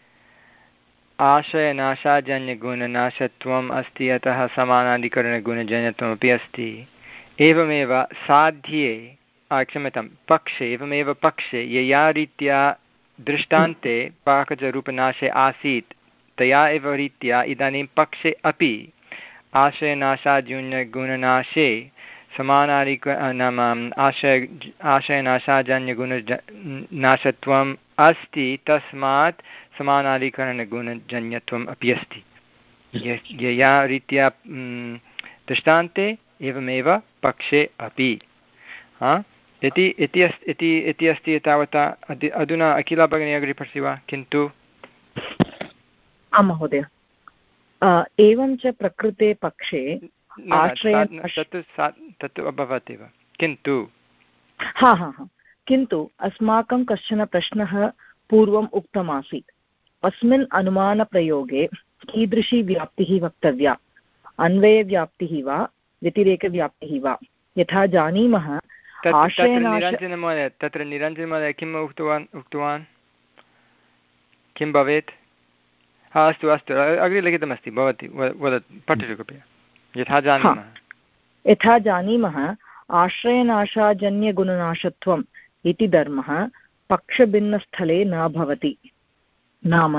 आशयनाशाजन्यगुणनाशत्वम् अस्ति अतः समानाधिकरणगुणजन्यत्वमपि अस्ति एवमेव साध्ये क्षम्यतां पक्षे एवमेव पक्षे यया रीत्या दृष्टान्ते पाकजरूपनाशे आसीत् तया एव रीत्या इदानीं पक्षे अपि आशयनाशाजन्यगुणनाशे समानाधिक नाम आशय आशयनाशाजन्यगुण नाशत्वम् अस्ति तस्मात् समानाधिकरणगुणजन्यत्वम् अपि अस्ति। यया रीत्या दृष्टान्ते एवमेव पक्षे अपि। हा इति इति अस् इति इति अस्ति तावता अधुना अखिला भगिनी अग्रे पठति वा किन्तु आं महोदय एवं च प्रकृते पक्षे तत्तु तत्तु अभवत् एव किन्तु हा हा हा किन्तु अस्माकं कश्चन प्रश्नः पूर्वम् उक्तमासीत् अस्मिन् अनुमानप्रयोगे कीदृशी व्याप्तिः वक्तव्या अन्वयव्याप्तिः वा व्यतिरेकव्याप्तिः वा यथा जानीमः निरञ्जनमहोदय तत्र निरञ्जनमहोदय किम् उक्तवान् उक्तवान् किं भवेत् हा अस्तु अस्तु अग्रे लिखितमस्ति भवती वदतु पठतु कृपया यथा जानीमः यथा जानीमः आश्रयनाशाजन्यगुणनाशत्वम् इति धर्मः पक्षभिन्नस्थले न भवति नाम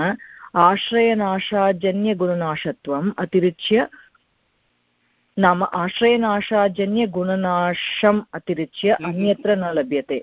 आश्रयनाशाजन्यगुणनाशत्वम् अतिरिच्य नाम आश्रयनाशाजन्यगुणनाशम् अतिरिच्य अन्यत्र न लभ्यते।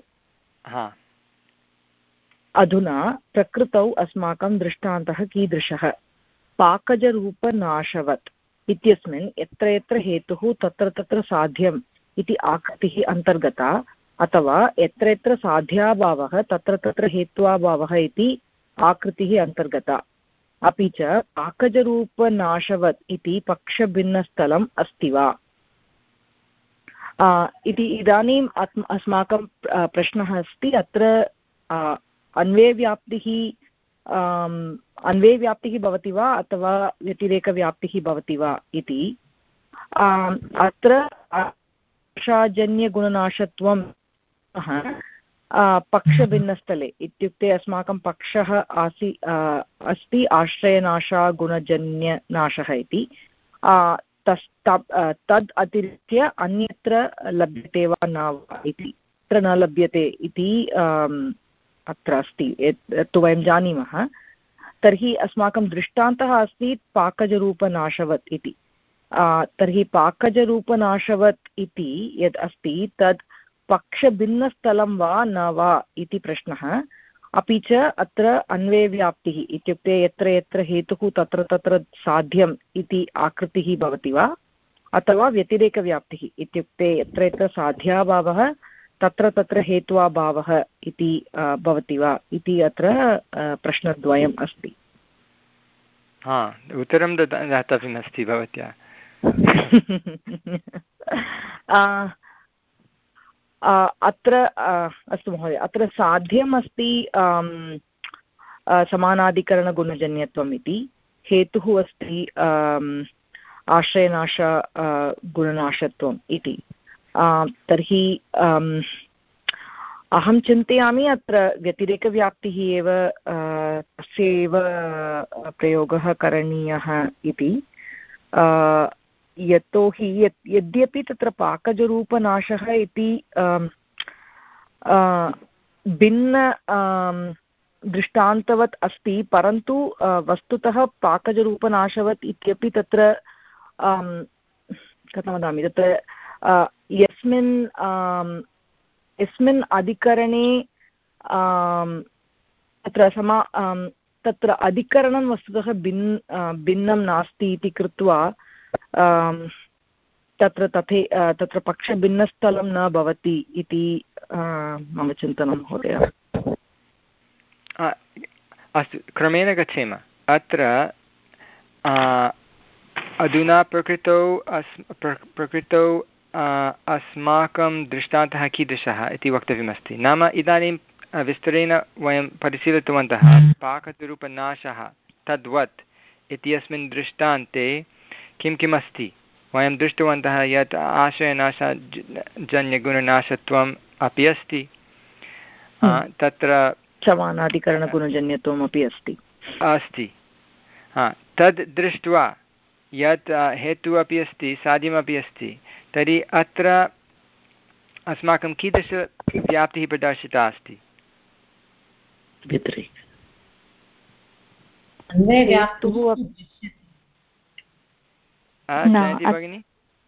अधुना प्रकृतौ अस्माकं दृष्टान्तः कीदृशः पाकजरूपनाशवत् इत्यस्मिन् यत्र यत्र हेतुः तत्र तत्र साध्यम् इति आकृतिः अन्तर्गता अथवा यत्र यत्र साध्याभावः तत्र तत्र हेत्वाभावः इति आकृतिः अन्तर्गता अपि च पाकजरूपनाशवत् इति पक्षभिन्नस्थलम् अस्ति वा इति इदानीम् अस्माकं प्रश्नः अस्ति अत्र अन्वयव्याप्तिः अन्वयव्याप्तिः भवति वा अथवा व्यतिरेकव्याप्तिः भवति वा इति अत्र आशाजन्यगुणनाशत्वं पक्षभिन्नस्थले इत्युक्ते अस्माकं पक्षः आसि अस्ति आश्रयनाशागुणजन्यनाशः इति तस् तद् अतिरिच्य अन्यत्र लभ्यते वा न वा इति अत्र न लभ्यते इति अत्र अस्ति तु वयं जानीमः। तर्हि अस्माकं दृष्टान्तः अस्ति पाकजरूपनाशवत् इति तर्हि पाकजरूपनाशवत् इति यद् अस्ति तद् पक्षभिन्नस्थलं वा न वा इति प्रश्नः। अपि च अत्र अन्वयव्याप्तिः इत्युक्ते यत्र यत्र हेतुः तत्र तत्र साध्यम् इति आकृतिः भवति वा अथवा व्यतिरेकव्याप्तिः इत्युक्ते यत्र यत्र साध्याभावः तत्र तत्र हेत्वाभावः इति भवति वा इति अत्र प्रश्नद्वयम् अस्ति। हा उत्तरं दातव्यमस्ति भवत्या। अत्र अस्तु महोदय अत्र साध्यम् अस्ति समानाधिकरणगुणजन्यत्वम् इति हेतुः अस्ति आश्रयनाश गुणनाशत्वम् इति तर्हि अहं चिन्तयामि अत्र व्यतिरेकव्याप्तिः एव तस्यैव प्रयोगः करणीयः इति यतोहि यत् यद्यपि तत्र पाकजरूपनाशः इति भिन्न दृष्टान्तवत् अस्ति परन्तु वस्तुतः पाकजरूपनाशवत् इत्यपि तत्र कथं वदामि तत्र यस्मिन् यस्मिन् अधिकरणे तत्र समा तत्र अधिकरणं वस्तुतः भिन् भिन्नं नास्ति इति कृत्वा तत्र तथे तत्र पक्षभिन्नस्थलं न भवति इति मम चिन्तनं महोदय। अस्तु क्रमेण गच्छेम। अत्र अधुना प्रकृतौ अस् प्रकृतौ अस्माकं दृष्टान्तः कीदृशः इति वक्तव्यमस्ति। नाम इदानीं विस्तरेण वयं परिशीलितवन्तः पाकजरूपनाशः तद्वत् इत्यस्मिन् दृष्टान्ते किं किम् अस्ति वयं दृष्टवन्तः यत् आश्रयनाशजन्यगुणनाशत्वम् अपि अस्ति तत्र समानाधिकरणगुणजन्यत्वम् अपि अस्ति अस्ति तद् दृष्ट्वा यत् हेतुः अपि अस्ति साध्यमपि अस्ति तर्हि अत्र अस्माकं कीदृशव्याप्तिः प्रदर्शिता अस्ति भगिनि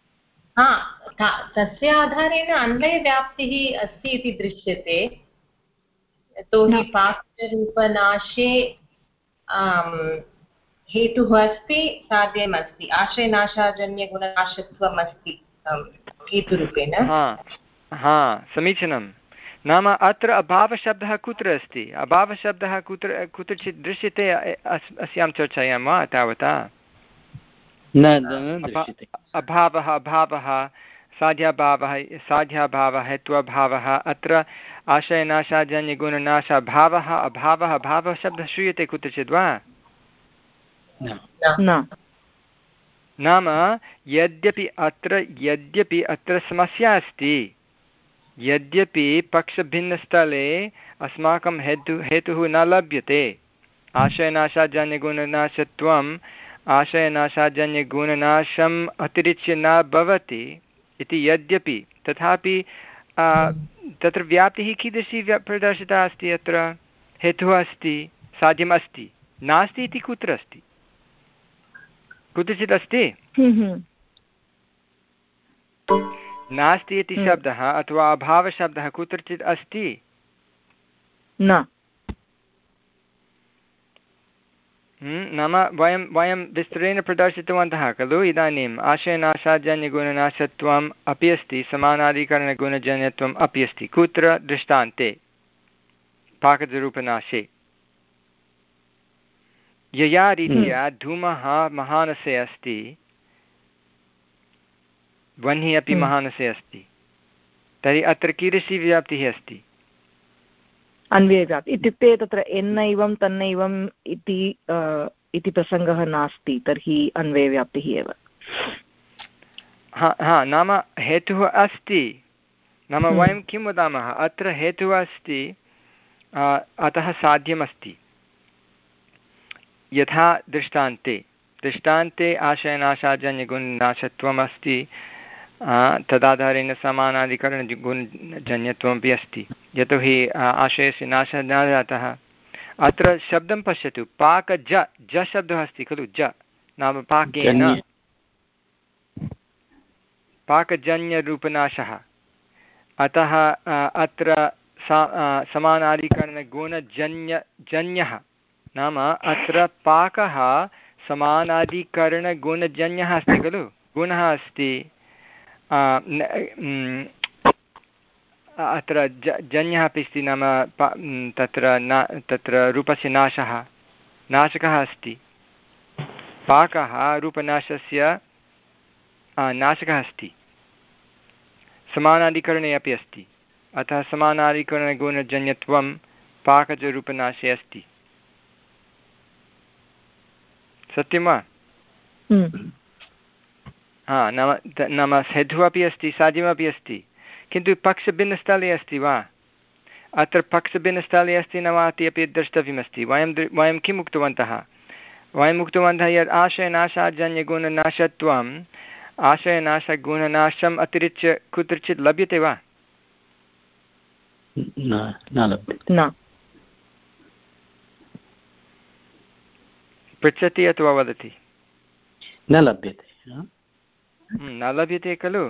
तस्य आधारेण अन्वयव्याप्तिः अस्ति इति दृश्यते यतोहि पाकरूपनाशे हेतुः अस्ति साध्यम् अस्ति आश्रयनाशाजन्यगुणनाशत्वम् अस्ति हेतुरूपेण। हा समीचीनं नाम अत्र अभावशब्दः कुत्र अस्ति? अभावशब्दः कुत्र कुत्रचित् दृश्यते अस् अस्यां चर्चायां वा तावता? अभावः अभावः साध्याभावः साध्याभावः हेत्वाभावः अत्र आशयनाशाजन्यगुणनाशः भावः अभावः भावशब्दः श्रूयते कुत्रचित् वा? नाम यद्यपि अत्र यद्यपि अत्र समस्या अस्ति, यद्यपि पक्षभिन्नस्थले अस्माकं हेतु हेतुः न लभ्यते, आशयनाशाजन्यगुणनाशत्वम् आशयनाशाजन्यगुणनाशम् अतिरिच्य न भवति इति यद्यपि, तथापि तत्र व्याप्तिः कीदृशी प्रदर्शिता अस्ति? अत्र हेतुः अस्ति, साध्यम् अस्ति, नास्ति इति कुत्र अस्ति? कुत्रचित् अस्ति? नास्ति इति शब्दः अथवा अभावशब्दः कुत्रचित् अस्ति? न। नाम वयं वयं विस्तरेण प्रदर्शितवन्तः खलु इदानीम् आशयनाशाजन्यगुणनाशत्वम् अपि अस्ति, समानाधिकरणगुणजन्यत्वम् अपि अस्ति। कुत्र? दृष्टान्ते, पाकजरूपनाशे। यया रीत्या धूमः महानसे अस्ति, वह्निः अपि महानसे अस्ति, तर्हि अत्र कीदृशी व्याप्तिः अस्ति? अन्वयव्याप्ति इत्युक्ते तत्र एन्नैवं तन्नैवम् इति इति प्रसङ्गः नास्ति, तर्हि अन्वयव्याप्तिः एव। हा हा नाम हेतुः अस्ति, नाम वयं किं वदामः? अत्र हेतुः अस्ति, अतः साध्यमस्ति। यथा दृष्टान्ते दृष्टान्ते आशयनाशाजन्यगुणनाशत्वम् अस्ति, तदाधारेण समानाधिकरणगुणजन्यत्वमपि अस्ति, यतोहि आशयस्य नाशः न जातः। अत्र शब्दं पश्यतु, पाकज ज शब्दः अस्ति खलु, ज नाम पाकेन, पाकजन्यरूपनाशः। अतः अत्र समानाधिकरणगुणजन्य जन्यः नाम अत्र पाकः समानाधिकरणगुणजन्यः अस्ति खलु, गुणः अस्ति। अत्र ज जन्यः अपि अस्ति, नाम तत्र न तत्र रूपस्य नाशः नाशकः अस्ति। पाकः रूपनाशस्य नाशकः अस्ति, समानाधिकरणे अपि अस्ति। अतः समानाधिकरणगुणजन्यत्वं पाकजरूपनाशे अस्ति। सत्यं वा? हा नाम नाम हेतुः अपि अस्ति, साध्यमपि अस्ति, किन्तु पक्षभिन्नस्थले अस्ति वा? अत्र पक्षभिन्नस्थले अस्ति न वा इति अपि द्रष्टव्यमस्ति। वयं वयं किम् उक्तवन्तः? वयम् उक्तवन्तः यत् आशयनाशाजन्यगुणनाशत्वम् आशयनाशगुणनाशम् अतिरिच्य कुत्रचित् लभ्यते वा? न। पृच्छति अथवा वदति? न लभ्यते। न लभ्यते खलु?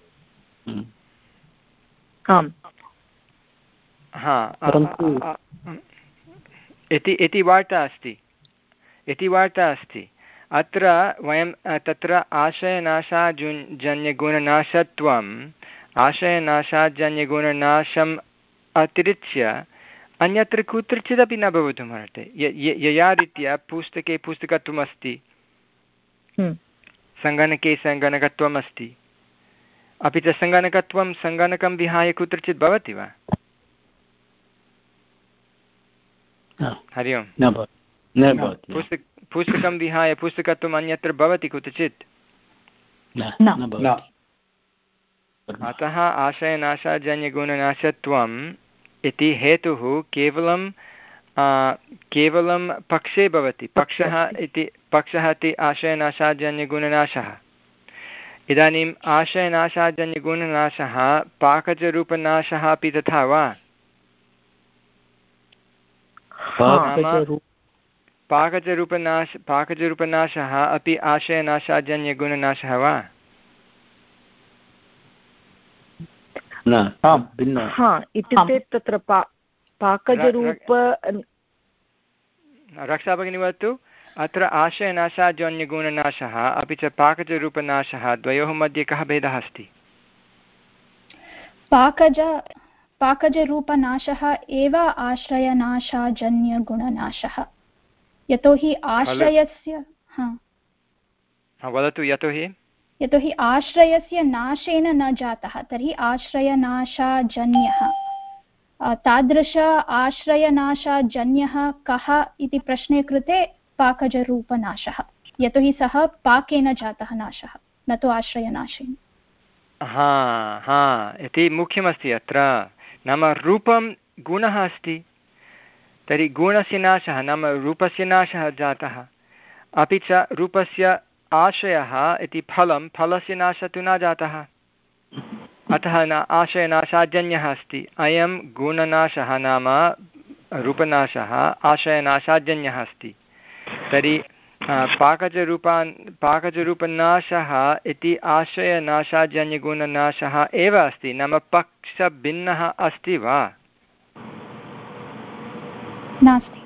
इति इति वार्ता अस्ति, इति वार्ता अस्ति। अत्र वयं तत्र आशयनाशाजन्यगुणनाशत्वम् आशयनाशाजन्यगुणनाशम् अतिरिच्य अन्यत्र कुत्रचिदपि न भवितुमर्हति। यया रीत्या पुस्तके पुस्तकत्वम् अस्ति, सङ्गणके सङ्गणकत्वम् अस्ति, अपि च सङ्गणकत्वं सङ्गणकं विहाय कुत्रचित् भवति वा? हरि ओम्। पुस्तक पुस्तकं विहाय पुस्तकत्वम् अन्यत्र भवति कुत्रचित्? अतः आशयनाशाजन्यगुणनाशत्वम् इति हेतुः केवलं केवलं पक्षे भवति। पक्षः इति पक्षः इति आशयनाशाजन्यगुणनाशः। इदानीम् आशयनाशाजन्यगुणनाशः पाकजरूपनाशः अपि तथा वा? पाकजरूपनाश पाकजरूपनाशः अपि आशयनाशाजन्यगुणनाशः वा? इत्युक्ते तत्र पाकजरूप रक्षा भगिनी वदतु। अत्र आशयनाशाजन्यगुणनाशः अपि च पाकजरूपनाशः द्वयोः मध्ये कः भेदः अस्ति? पाकज पाकजरूपनाशः एव आश्रयनाशाजन्यगुणनाशः यतोहि आश्रयस्य वदतु यतोहि यतोहि आश्रयस्य नाशेन न जातः तर्हि आश्रयनाशाजन्यः तादृश आश्रयनाशाजन्यः कः इति प्रश्ने कृते पाकजरूपनाशः यतोहि सः पाकेन जातः नाशः न तु आश्रयनाशेन। हा हा इति मुख्यमस्ति अत्र नाम रूपं गुणः अस्ति तर्हि गुणस्य नाशः नाम रूपस्य नाशः जातः अपि च रूपस्य आशयः इति फलं फलस्य नाशः तु न जातः अतः न आशयनाशाजन्यः अस्ति अयं गुणनाशः नाम रूपनाशः आशयनाशाजन्यः अस्ति तर्हि पाकजरूपान् पाकजरूपनाशः इति आशयनाशाजन्यगुणनाशः एव अस्ति नाम पक्षभिन्नः अस्ति वा नास्ति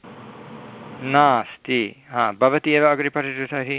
नास्ति हा भवती एव अग्रे पठतु तर्हि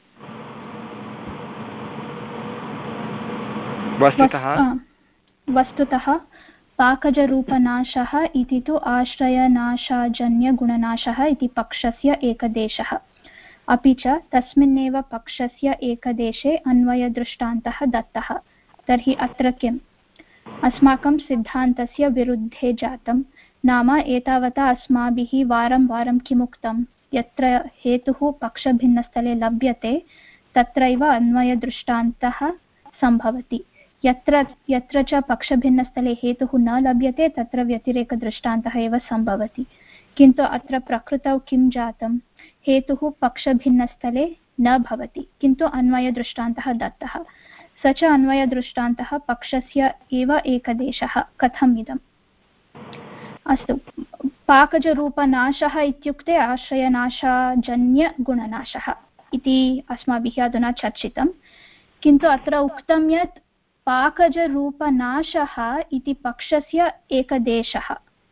वस्तुतः वस्तुतः पाकजरूपनाशः इति तु आश्रयनाशाजन्यगुणनाशः इति पक्षस्य एकदेशः अपि च तस्मिन्नेव पक्षस्य एकदेशे अन्वयदृष्टान्तः दत्तः तर्हि अत्र किम् अस्माकं सिद्धान्तस्य विरुद्धे जातं नाम एतावता अस्माभिः वारं वारं किमुक्तं यत्र हेतुः पक्षभिन्नस्थले लभ्यते तत्रैव अन्वयदृष्टान्तः सम्भवति यत्र यत्र च पक्षभिन्नस्थले हेतुः न लभ्यते तत्र व्यतिरेकदृष्टान्तः एव सम्भवति किन्तु अत्र प्रकृतौ किं जातं हेतुः पक्षभिन्नस्थले न भवति किन्तु अन्वयदृष्टान्तः दत्तः स च अन्वयदृष्टान्तः पक्षस्य एव एकदेशः कथम् इदम् अस्तु पाकजरूपनाशः इत्युक्ते आश्रयनाशाजन्यगुणनाशः इति अस्माभिः अधुना चर्चितं किन्तु अत्र उक्तं यत् पाकजरूपनाशः इति पक्षस्य एकदेशः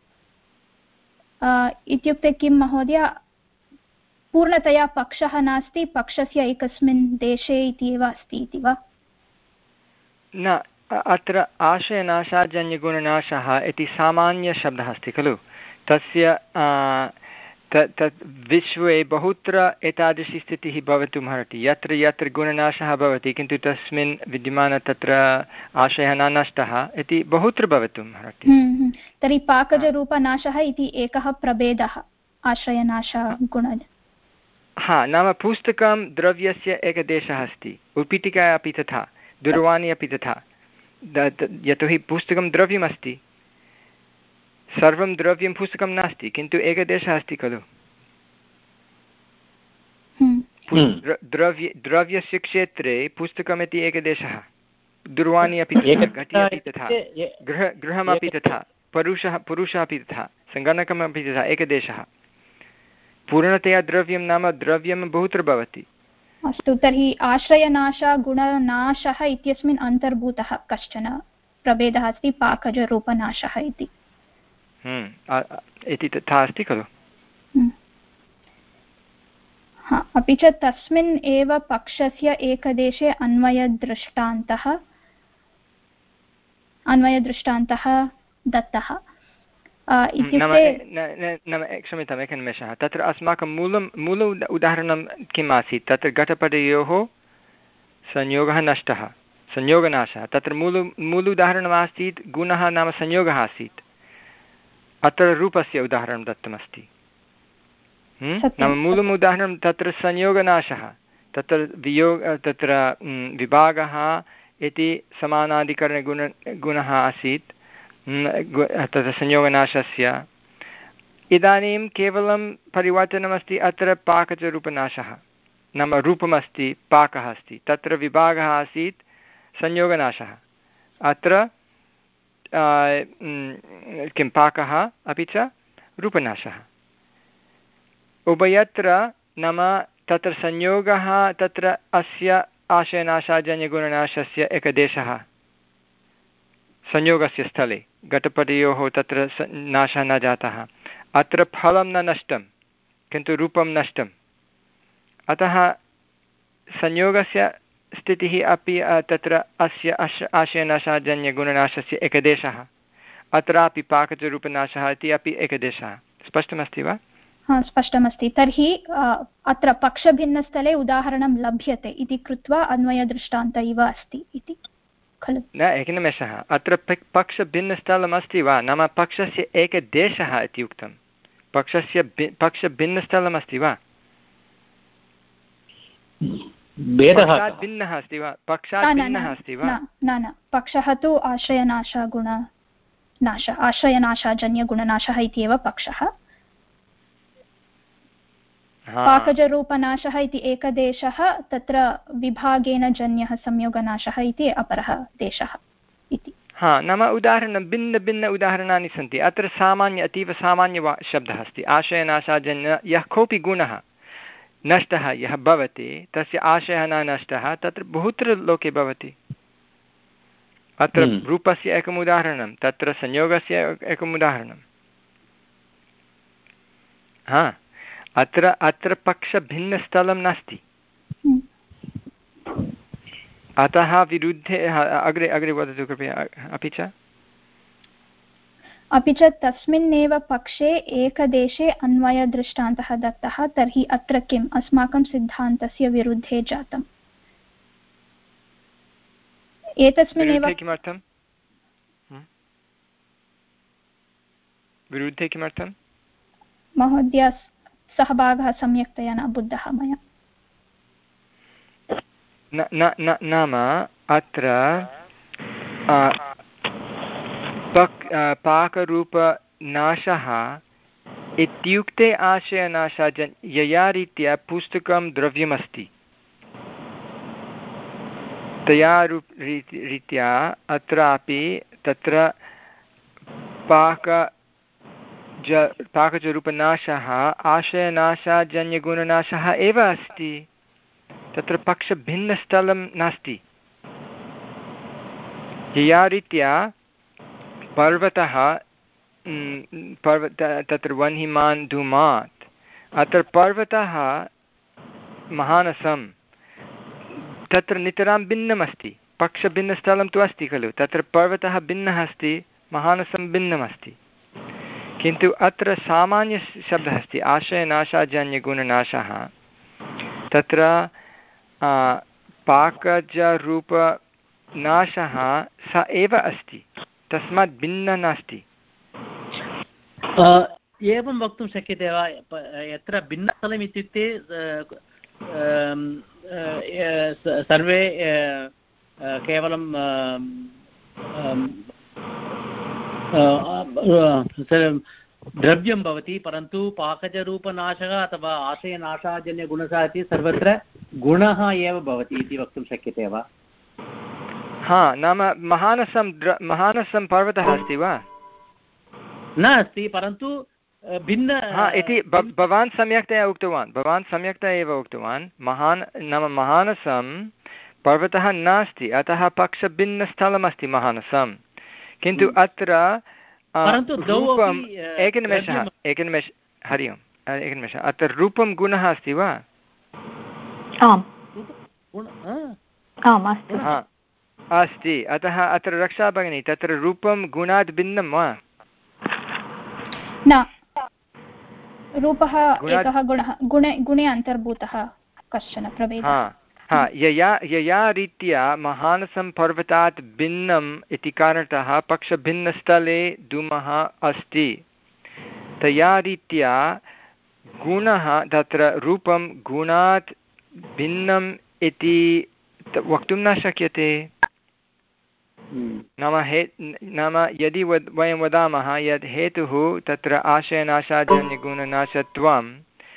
इत्युक्ते किं महोदय पूर्णतया पक्षः नास्ति पक्षस्य एकस्मिन् देशे इति एव अस्ति इति वा न अत्र आशयनाशाजन्यगुणनाशः इति सामान्यशब्दः अस्ति खलु तस्य तत् विश्वे बहुत्र एतादृशी स्थितिः भवितुमर्हति यत्र यत्र गुणनाशः भवति किन्तु तस्मिन् विद्यमान तत्र आशयः न नष्टः इति बहुत्र भवितुमर्हति तर्हि पाकजरूपनाशः इति एकः प्रभेदः आश्रयनाशगुण हा नाम पुस्तकं द्रव्यस्य एकदेशः अस्ति उत्पीठिका अपि तथा दूरवाणी अपि तथा यतोहि पुस्तकं द्रव्यमस्ति सर्वं द्रव्यं पुस्तकं नास्ति किन्तु एकदेशः अस्ति खलु द्रव्य द्रव्यस्य क्षेत्रे पुस्तकमिति एकदेशः दूरवाणी अपि तथा घटी अपि तथा गृह गृहमपि तथा पुरुषः पुरुषः अपि तथा सङ्गणकमपि तथा एकदेशः पूर्णतया द्रव्यं नाम द्रव्यं बहुत्र भवति अस्तु तर्हि आश्रयनाशगुणनाशः इत्यस्मिन् अन्तर्भूतः कश्चन प्रभेदः अस्ति पाकजरूपनाशः इति इति तथा अस्ति खलु अपि च तस्मिन् एव पक्षस्य एकदेशे अन्वयदृष्टान्तः अन्वयदृष्टान्तः दत्तः क्षम्यताम् एकनिमेषः तत्र अस्माकं मूलं मूल उदाहरणं किम् आसीत् तत्र घटपटयोः संयोगः नष्टः संयोगनाशः तत्र मूल मूल उदाहरणमासीत् गुणः नाम संयोगः आसीत् अत्र रूपस्य उदाहरणं दत्तमस्ति नाम मूलम् उदाहरणं तत्र संयोगनाशः तत्र वियोग तत्र विभागः इति समानाधिकरणगुण गुणः आसीत् तत्र संयोगनाशस्य इदानीं केवलं परिवर्तनमस्ति अत्र पाकजरूपनाशः नाम रूपमस्ति पाकः अस्ति तत्र विभागः आसीत् संयोगनाशः अत्र किं पाकः अपि च रूपनाशः उभयत्र नाम तत्र संयोगः तत्र अस्य आशयनाशाजन्यगुणनाशस्य एकदेशः संयोगस्य स्थले घटपटयोः तत्र नाशः न जातः अत्र फलं न नष्टं किन्तु रूपं नष्टम् अतः संयोगस्य स्थितिः अपि तत्र अस्य आशयनाशाजन्यगुणनाशस्य एकदेशः अत्रापि पाकजरूपनाशः इति अपि एकदेशः। स्पष्टमस्ति वा? हा, स्पष्टमस्ति। तर्हि अत्र पक्षभिन्नस्थले उदाहरणं लभ्यते इति कृत्वा अन्वयदृष्टान्त इव अस्ति इति खलु? न, एकनिमेषः, अत्र पक्षभिन्नस्थलम् अस्ति वा? नाम पक्षस्य एकदेशः इति उक्तं। पक्षस्य पक्षभिन्नस्थलम् अस्ति वा? पक्षात् भिन्नः अस्ति वा? पक्षात् भिन्नः अस्ति वा? न न, पक्षः तु आश्रयनाशगुणनाश आश्रयनाशाजन्यगुणनाशः इत्येव पक्षः। पाकजरूपनाशः इति एकदेशः, तत्र विभागेन जन्यः संयोगनाशः इति अपरः देशः इति। हा, नाम उदाहरणं भिन्नभिन्न उदाहरणानि सन्ति। अत्र सामान्य अतीव सामान्य शब्दः अस्ति आशयनाशाजन्य। यः कोऽपि गुणः नष्टः यः भवति तस्य आशयः न नष्टः, तत्र बहुत्र लोके भवति। अत्र रूपस्य एकम् उदाहरणं, तत्र संयोगस्य एकम् उदाहरणं। हा, अत्र अत्र पक्षभिन्नस्थलं नास्ति, अतः विरुद्धे। अग्रे अग्रे वदतु कृपया। अपि च अपि च तस्मिन्नेव पक्षे एकदेशे अन्वयदृष्टान्तः दत्तः, तर्हि अत्र किम् अस्माकं सिद्धान्तस्य विरुद्धे जातम्? एतस्मिन्नेव किमर्थं विरुद्धे किमर्थं महोदय? सः भागः सम्यक्तया न बुद्धः मया। न न नाम अत्र पक् पाकरूपनाशः इत्युक्ते आशयनाशाजन् यया रीत्या पुस्तकं द्रव्यमस्ति तया रूप रीत्या अत्रापि तत्र पाक ज पाकजरूपनाशः आशयनाशाजन्यगुणनाशः एव अस्ति। तत्र पक्षभिन्नस्थलं नास्ति। यया रीत्या पर्वतः पर्वत तत्र वह्निमान् धूमात्, अत्र पर्वतः महानसं, तत्र नितरां भिन्नमस्ति। पक्षभिन्नस्थलं तु अस्ति खलु, तत्र पर्वतः भिन्नः अस्ति, महानसं भिन्नमस्ति। किन्तु अत्र सामान्यशब्दः अस्ति आशयनाशाजन्यगुणनाशः। तत्र पाकजरूपनाशः स एव अस्ति, तस्मात् भिन्नः नास्ति। एवं वक्तुं शक्यते वा? यत्र भिन्नस्थलम् इत्युक्ते सर्वे केवलं द्रव्यं भवति, परन्तु पाकजरूपनाशः अथवा आशयनाशाजन्यगुणः इति सर्वत्र गुणः एव भवति इति वक्तुं शक्यते वा? हा, नाम महानसं महानसं पर्वतः अस्ति वा? न अस्ति, परन्तु भिन्न हा इति भवान् सम्यक्तया उक्तवान् भवान् सम्यक्तया एव उक्तवान् महान् नाम महानसं पर्वतः नास्ति, अतः पक्षभिन्नस्थलमस्ति महानसं। किन्तु अत्र रूपम् एकनिमेषः एकनिमेष हरि ओम् एकनिमेषः अत्र रूपं गुणः अस्ति वा? अस्ति। अतः अत्र रक्षा भगिनी, तत्र रूपं गुणात् भिन्नं वा? न, रूपः एकः गुणः, गुणे गुणे अन्तर्भूतः कश्चन प्रभेदः। हा, यया यया रीत्या महानसं पर्वतात् भिन्नम् इति कारणतः पक्षभिन्नस्थले धूमः अस्ति, तया रीत्या गुणः तत्र रूपं गुणात् भिन्नम् इति वक्तुं न शक्यते। नाम हे नाम यदि वद् वयं वदामः यत् हेतुः तत्र आशयनाशाजन्यगुणनाशत्वं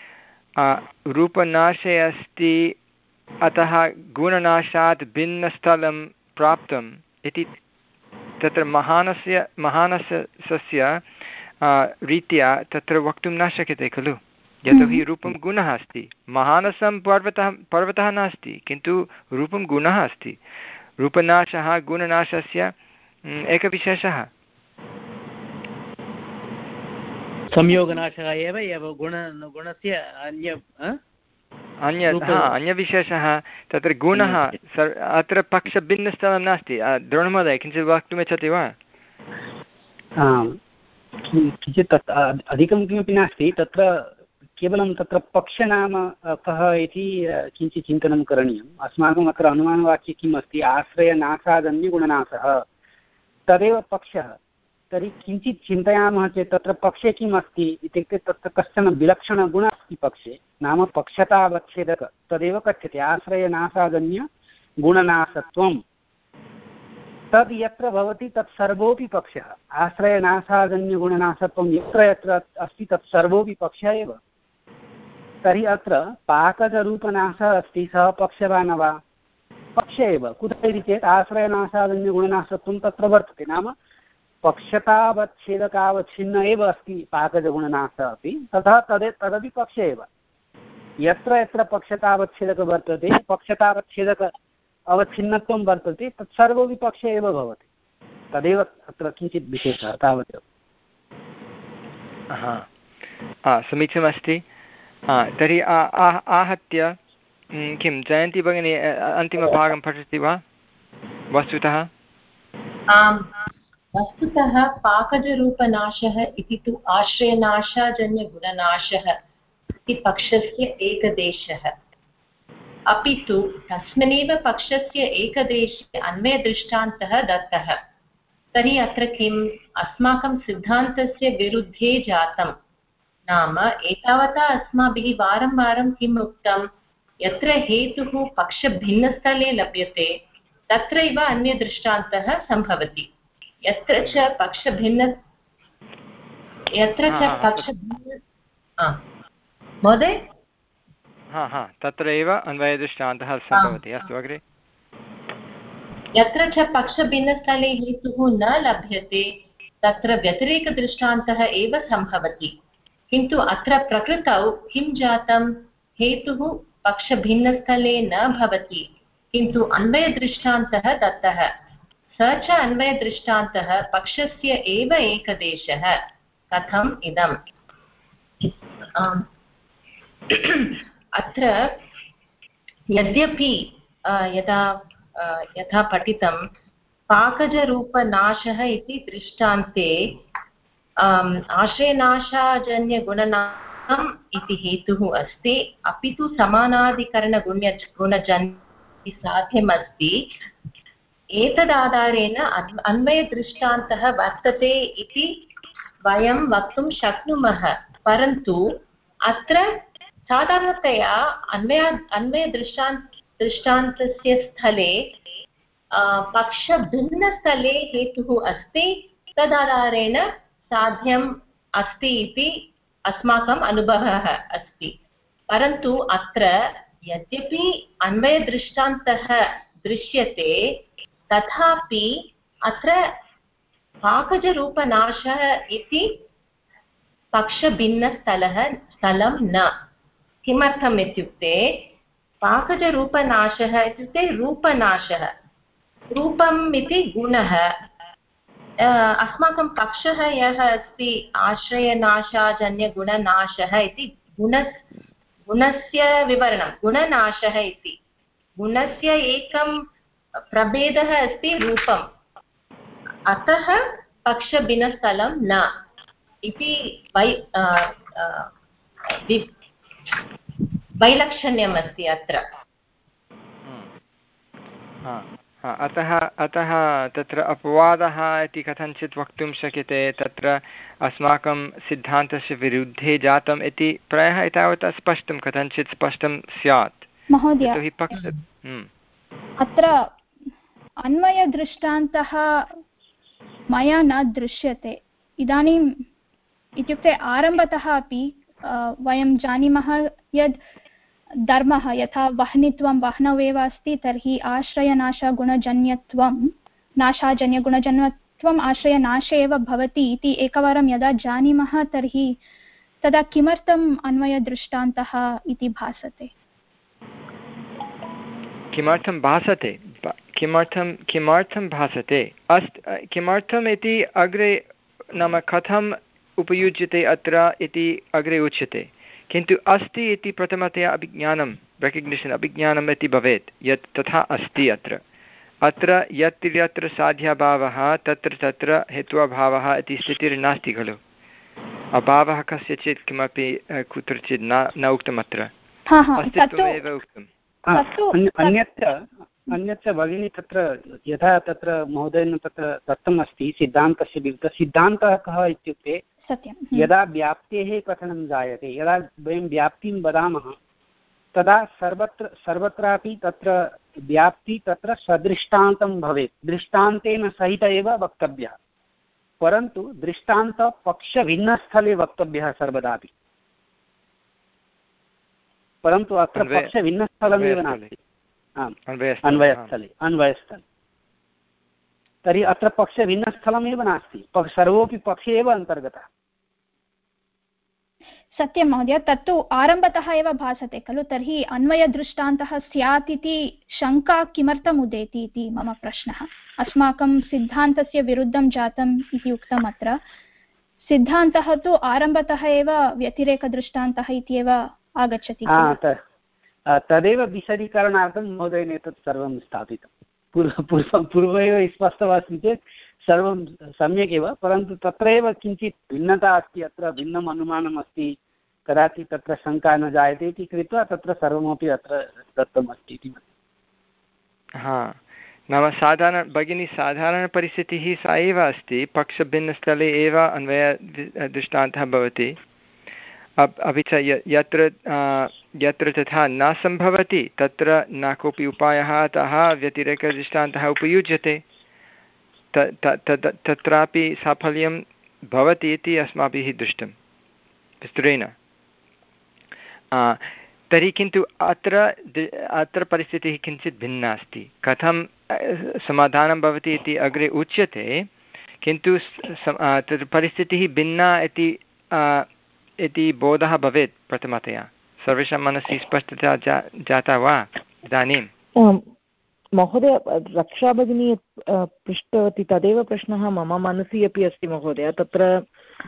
रूपनाशे अस्ति, अतः गुणनाशात् भिन्नस्थलं प्राप्तम् इति तत्र महानस्य महानसस्य रीत्या तत्र वक्तुं न शक्यते खलु, यतोहि रूपं गुणः अस्ति। महानसं पर्वतः पर्वतः नास्ति, किन्तु रूपं गुणः अस्ति। रूपनाशः गुणनाशस्य एकविशेषः। संयोगनाशः एव एव गुण गुणस्य अन्य अन्य हा अन्यविशेषः तत्र गुणः। अत्र पक्षभिन्नस्थलं नास्ति। द्रोणमहोदय किञ्चित् वक्तुमिच्छति वा? किञ्चित् तत् अधिकं किमपि नास्ति तत्र केवलं तत्र पक्षनाम कः इति किञ्चित् चिन्तनं करणीयम् अस्माकम् अत्र अनुमानवाक्ये किम् अस्ति आश्रयनाशादन्यगुणनाशः तदेव पक्षः तर्हि किञ्चित् चिन्तयामः चेत् तत्र पक्षे किम् अस्ति इत्युक्ते तत्र कश्चन विलक्षणगुणः अस्ति पक्षे नाम पक्षतावच्छेदक तदेव कथ्यते आश्रयनाशादन्यगुणनाशत्वं तद् यत्र भवति तत् सर्वोऽपि पक्षः आश्रयनाशादन्यगुणनाशत्वं यत्र यत्र अस्ति तत् सर्वोऽपि पक्षः एव तर्हि अत्र पाकजरूपनाशः अस्ति सः पक्षः वा न वा पक्ष एव कुतः इति चेत् आश्रयनाशादन्यगुणनाशत्वं तत्र वर्तते नाम पक्षतावच्छेदकावच्छिन्न एव अस्ति पाकजगुणनाशः अपि तथा तदे तदपि पक्ष एव यत्र यत्र पक्षतावच्छेदकः वर्तते पक्षतावच्छेदक अवच्छिन्नत्वं वर्तते तत् सर्वोऽपि पक्षे एव भवति तदेव अत्र किञ्चित् विशेषः तावदेव समीचीनमस्ति तर्हि आहत्य किं जयन्ती भगिनी अन्तिमभागं पठति वा वस्तुतः आम् वस्तुतः पाकजरूपनाशः इति तु आश्रयनाशाजन्यगुणनाशः इति पक्षस्य एकदेशः अपि तु तस्मिन्नेव पक्षस्य एकदेशे अन्वयदृष्टान्तः दत्तः तर्हि अत्र किम् अस्माकं सिद्धान्तस्य विरुद्धे जातं नाम एतावता अस्माभिः वारं वारं किम् उक्तं यत्र हेतुः पक्षभिन्नस्थले लभ्यते तत्रैव अन्यदृष्टान्तः सम्भवति यत्र च पक्षभिन्न यत्र च पक्षभिन्न महोदय तत्रैव अन्वयदृष्टान्तः सम्भवति अस्तु अग्रे यत्र च पक्षभिन्नस्थले हेतुः न लभ्यते तत्र व्यतिरेकदृष्टान्तः एव सम्भवति किन्तु अत्र प्रकृतौ किं जातं हेतुः पक्षभिन्नस्थले न भवति किन्तु अन्वयदृष्टान्तः दत्तः स च अन्वयदृष्टान्तः पक्षस्य एव एकदेशः कथम् इदम् अत्र यद्यपि यदा यथा पठितं पाकजरूपनाशः इति दृष्टान्ते आश्रयनाशाजन्यगुणनाशम् इति हेतुः अस्ति अपि तु समानाधिकरणगुण्य गुणजन्य साध्यमस्ति एतदाधारेण अन्वयदृष्टान्तः वर्तते इति वयं वक्तुं शक्नुमः परन्तु अत्र साधारणतया अन्वय अन्वयदृष्टान्त दृष्टान्तस्य स्थले पक्षभिन्नस्थले हेतुः अस्ति तदाधारेण साध्यम् अस्ति इति अस्माकम् अनुभवः अस्ति परन्तु अत्र यद्यपि अन्वयदृष्टान्तः दृश्यते तथापि अत्र पाकजरूपनाशः इति पक्षभिन्नस्थलः स्थलं न किमर्थम् इत्युक्ते पाकजरूपनाशः इत्युक्ते रूपनाशः रूपम् इति गुणः अस्माकं पक्षः यः अस्ति आश्रयनाशाजन्यगुणनाशः इति गुण गुणस्य विवरणं गुणनाशः इति गुणस्य एकं प्रभेदः अस्ति रूपम् अतः पक्षभिन्नस्थलं न इति वै वैलक्षण्यम् अस्ति अत्र अतः अतः तत्र अपवादः इति कथञ्चित् वक्तुं शक्यते तत्र अस्माकं सिद्धान्तस्य विरुद्धे जातम् इति प्रायः एतावता स्पष्टं कथञ्चित् स्पष्टं स्यात् महोदय अत्र अन्वयदृष्टान्तः मया न दृश्यते इदानीम् इत्युक्ते आरम्भतः अपि वयं जानीमः यद् धर्मः यथा वह्नित्वं वह्नवेव अस्ति तर्हि आश्रयनाशगुणजन्यत्वं नाशाजन्यगुणजन्यत्वम् आश्रयनाशे एव भवति इति एकवारं यदा जानीमः तर्हि तदा किमर्थम् अन्वयदृष्टान्तः इति भासते किमर्थं भासते किमर्थं किमर्थं भासते अस्त किमर्थम् इति अग्रे नाम कथम् उपयुज्यते अत्र इति अग्रे उच्यते किन्तु अस्ति इति प्रथमतया अभिज्ञानं रेकग्निशन् अभिज्ञानम् इति भवेत् यत् तथा अस्ति अत्र अत्र यत्र यत्र साध्याभावः तत्र तत्र हेत्वाभावः इति स्थितिर्नास्ति खलु। अभावः कस्यचित् किमपि कुत्रचित् न न उक्तम् अत्र, अस्तित्वमेव उक्तम्। अन्यत्र अन्यत्र भगिनी तत्र यथा तत्र महोदयेन तत्र दत्तम् अस्ति सिद्धान्तस्य विरुद्धः। सिद्धान्तः कः इत्युक्ते यदा व्याप्तेः कथनं जायते, यदा वयं व्याप्तिं वदामः तदा सर्वत्र सर्वत्रापि तत्र व्याप्ति तत्र सदृष्टान्तं भवेत्, दृष्टान्तेन सहित एव वक्तव्यः, परन्तु दृष्टान्तपक्षभिन्नस्थले वक्तव्यः सर्वदापि, परन्तु अत्र पक्षभिन्नस्थलमेव नास्ति। आम्, अन्वयस्थले अन्वयस्थले तर्हि अत्र पक्षभिन्नस्थलमेव नास्ति, सर्वोऽपि पक्षे एव अन्तर्गतः। सत्यं महोदय, तत्तु आरम्भतः एव भासते खलु, तर्हि अन्वयदृष्टान्तः स्यात् इति शङ्का किमर्थम् उदेति इति मम प्रश्नः। अस्माकं सिद्धान्तस्य विरुद्धं जातम् इति उक्तम् अत्र, सिद्धान्तः तु आरम्भतः एव व्यतिरेकदृष्टान्तः इत्येव आगच्छति। तदेव विशदीकरणार्थं महोदयेन एतत् सर्वं स्थापितं। पूर्व पूर्वं पूर्वमेव स्पष्टमस्ति चेत् सर्वं सम्यक् एव, परन्तु तत्रैव किञ्चित् भिन्नता अस्ति, अत्र भिन्नम् अनुमानम् अस्ति, कदाचित् तत्र शङ्का न जायते इति कृत्वा तत्र सर्वमपि अत्र दत्तम् अस्ति इति। हा, नाम साधारण भगिनी साधारणपरिस्थितिः सा एव अस्ति, पक्षभिन्नस्थले एव अन्वय दृष्टान्तः भवति। अपि च यत्र यत्र तथा न सम्भवति तत्र न कोऽपि उपायः, अतः व्यतिरेकदृष्टान्तः उपयुज्यते, तत्रापि साफल्यं भवति इति अस्माभिः दृष्टं विस्तरेण। तर्हि किन्तु अत्र अत्र परिस्थितिः किञ्चित् भिन्ना अस्ति। कथं समाधानं भवति इति अग्रे उच्यते, किन्तु तत्र परिस्थितिः भिन्ना इति इति बोधः भवेत् प्रथमतया। सर्वेषां मनसि स्पष्टता जा जाता वा इदानीं? महोदय, रक्षा भगिनी पृष्टवती तदेव प्रश्नः मम मनसि अपि अस्ति महोदय। तत्र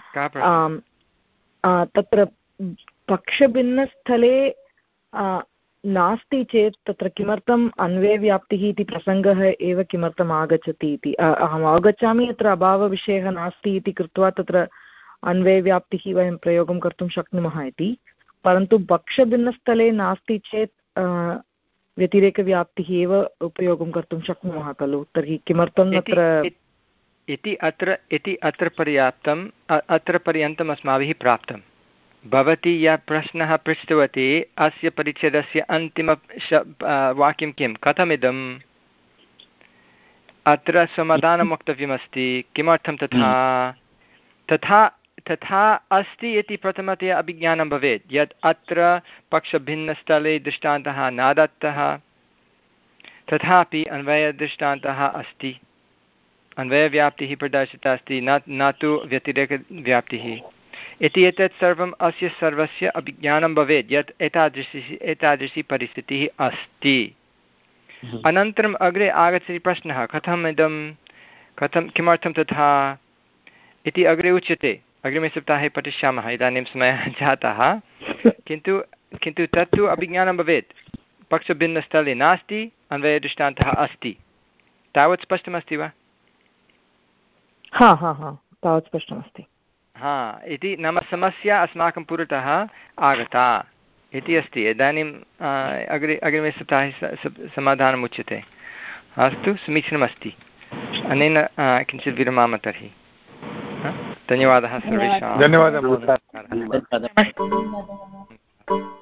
तत्र पक्षभिन्नस्थले नास्ति चेत् तत्र किमर्थम् अन्वयव्याप्तिः इति प्रसङ्गः एव किमर्थम् आगच्छति इति अहम् अवगच्छामि। अत्र अभावविषयः नास्ति इति कृत्वा तत्र अन्वयव्याप्तिः वयं प्रयोगं कर्तुं शक्नुमः इति, परन्तु पक्षभिन्नस्थले नास्ति चेत् व्यतिरेकव्याप्तिः एव उपयोगं कर्तुं शक्नुमः खलु। तर्हि किमर्थम् अत्र इति अत्र इति अत्र पर्याप्तम्, अत्र पर्यन्तम् अस्माभिः प्राप्तं। भवती यः प्रश्नः पृष्टवती अस्य परिच्छेदस्य अन्तिम वाक्यं किं, कथमिदम्, अत्र समाधानं वक्तव्यमस्ति, किमर्थं तथा तथा तथा अस्ति इति प्रथमतया अभिज्ञानं भवेत्, यत् अत्र पक्षभिन्नस्थले दृष्टान्तः न दत्तः, तथापि अन्वयदृष्टान्तः अस्ति, अन्वयव्याप्तिः प्रदर्शिता अस्ति, न न तु व्यतिरेकव्याप्तिः इति। एतत् सर्वम् अस्य सर्वस्य अभिज्ञानं भवेत् यत् एतादृशी एतादृशी परिस्थितिः अस्ति। अनन्तरम् अग्रे आगच्छति प्रश्नः, कथम् इदं, कथं किमर्थं तथा इति अग्रे उच्यते। अग्रिमे सप्ताहे पठिष्यामः, इदानीं समयः जातः। किन्तु किन्तु तत्तु अभिज्ञानं भवेत्, पक्षभिन्नस्थले नास्ति, अन्वयदृष्टान्तः अस्ति। तावत् स्पष्टमस्ति वा? हा हा हा तावत् स्पष्टमस्ति। हा इति नाम समस्या अस्माकं पुरतः आगता इति अस्ति। इदानीम् अग्रे अग्रिमे सप्ताहे समाधानम् उच्यते। अस्तु, समीचीनमस्ति। अनेन किञ्चित् विरमामः तर्हि। धन्यवादः सर्वेषां। धन्यवादः।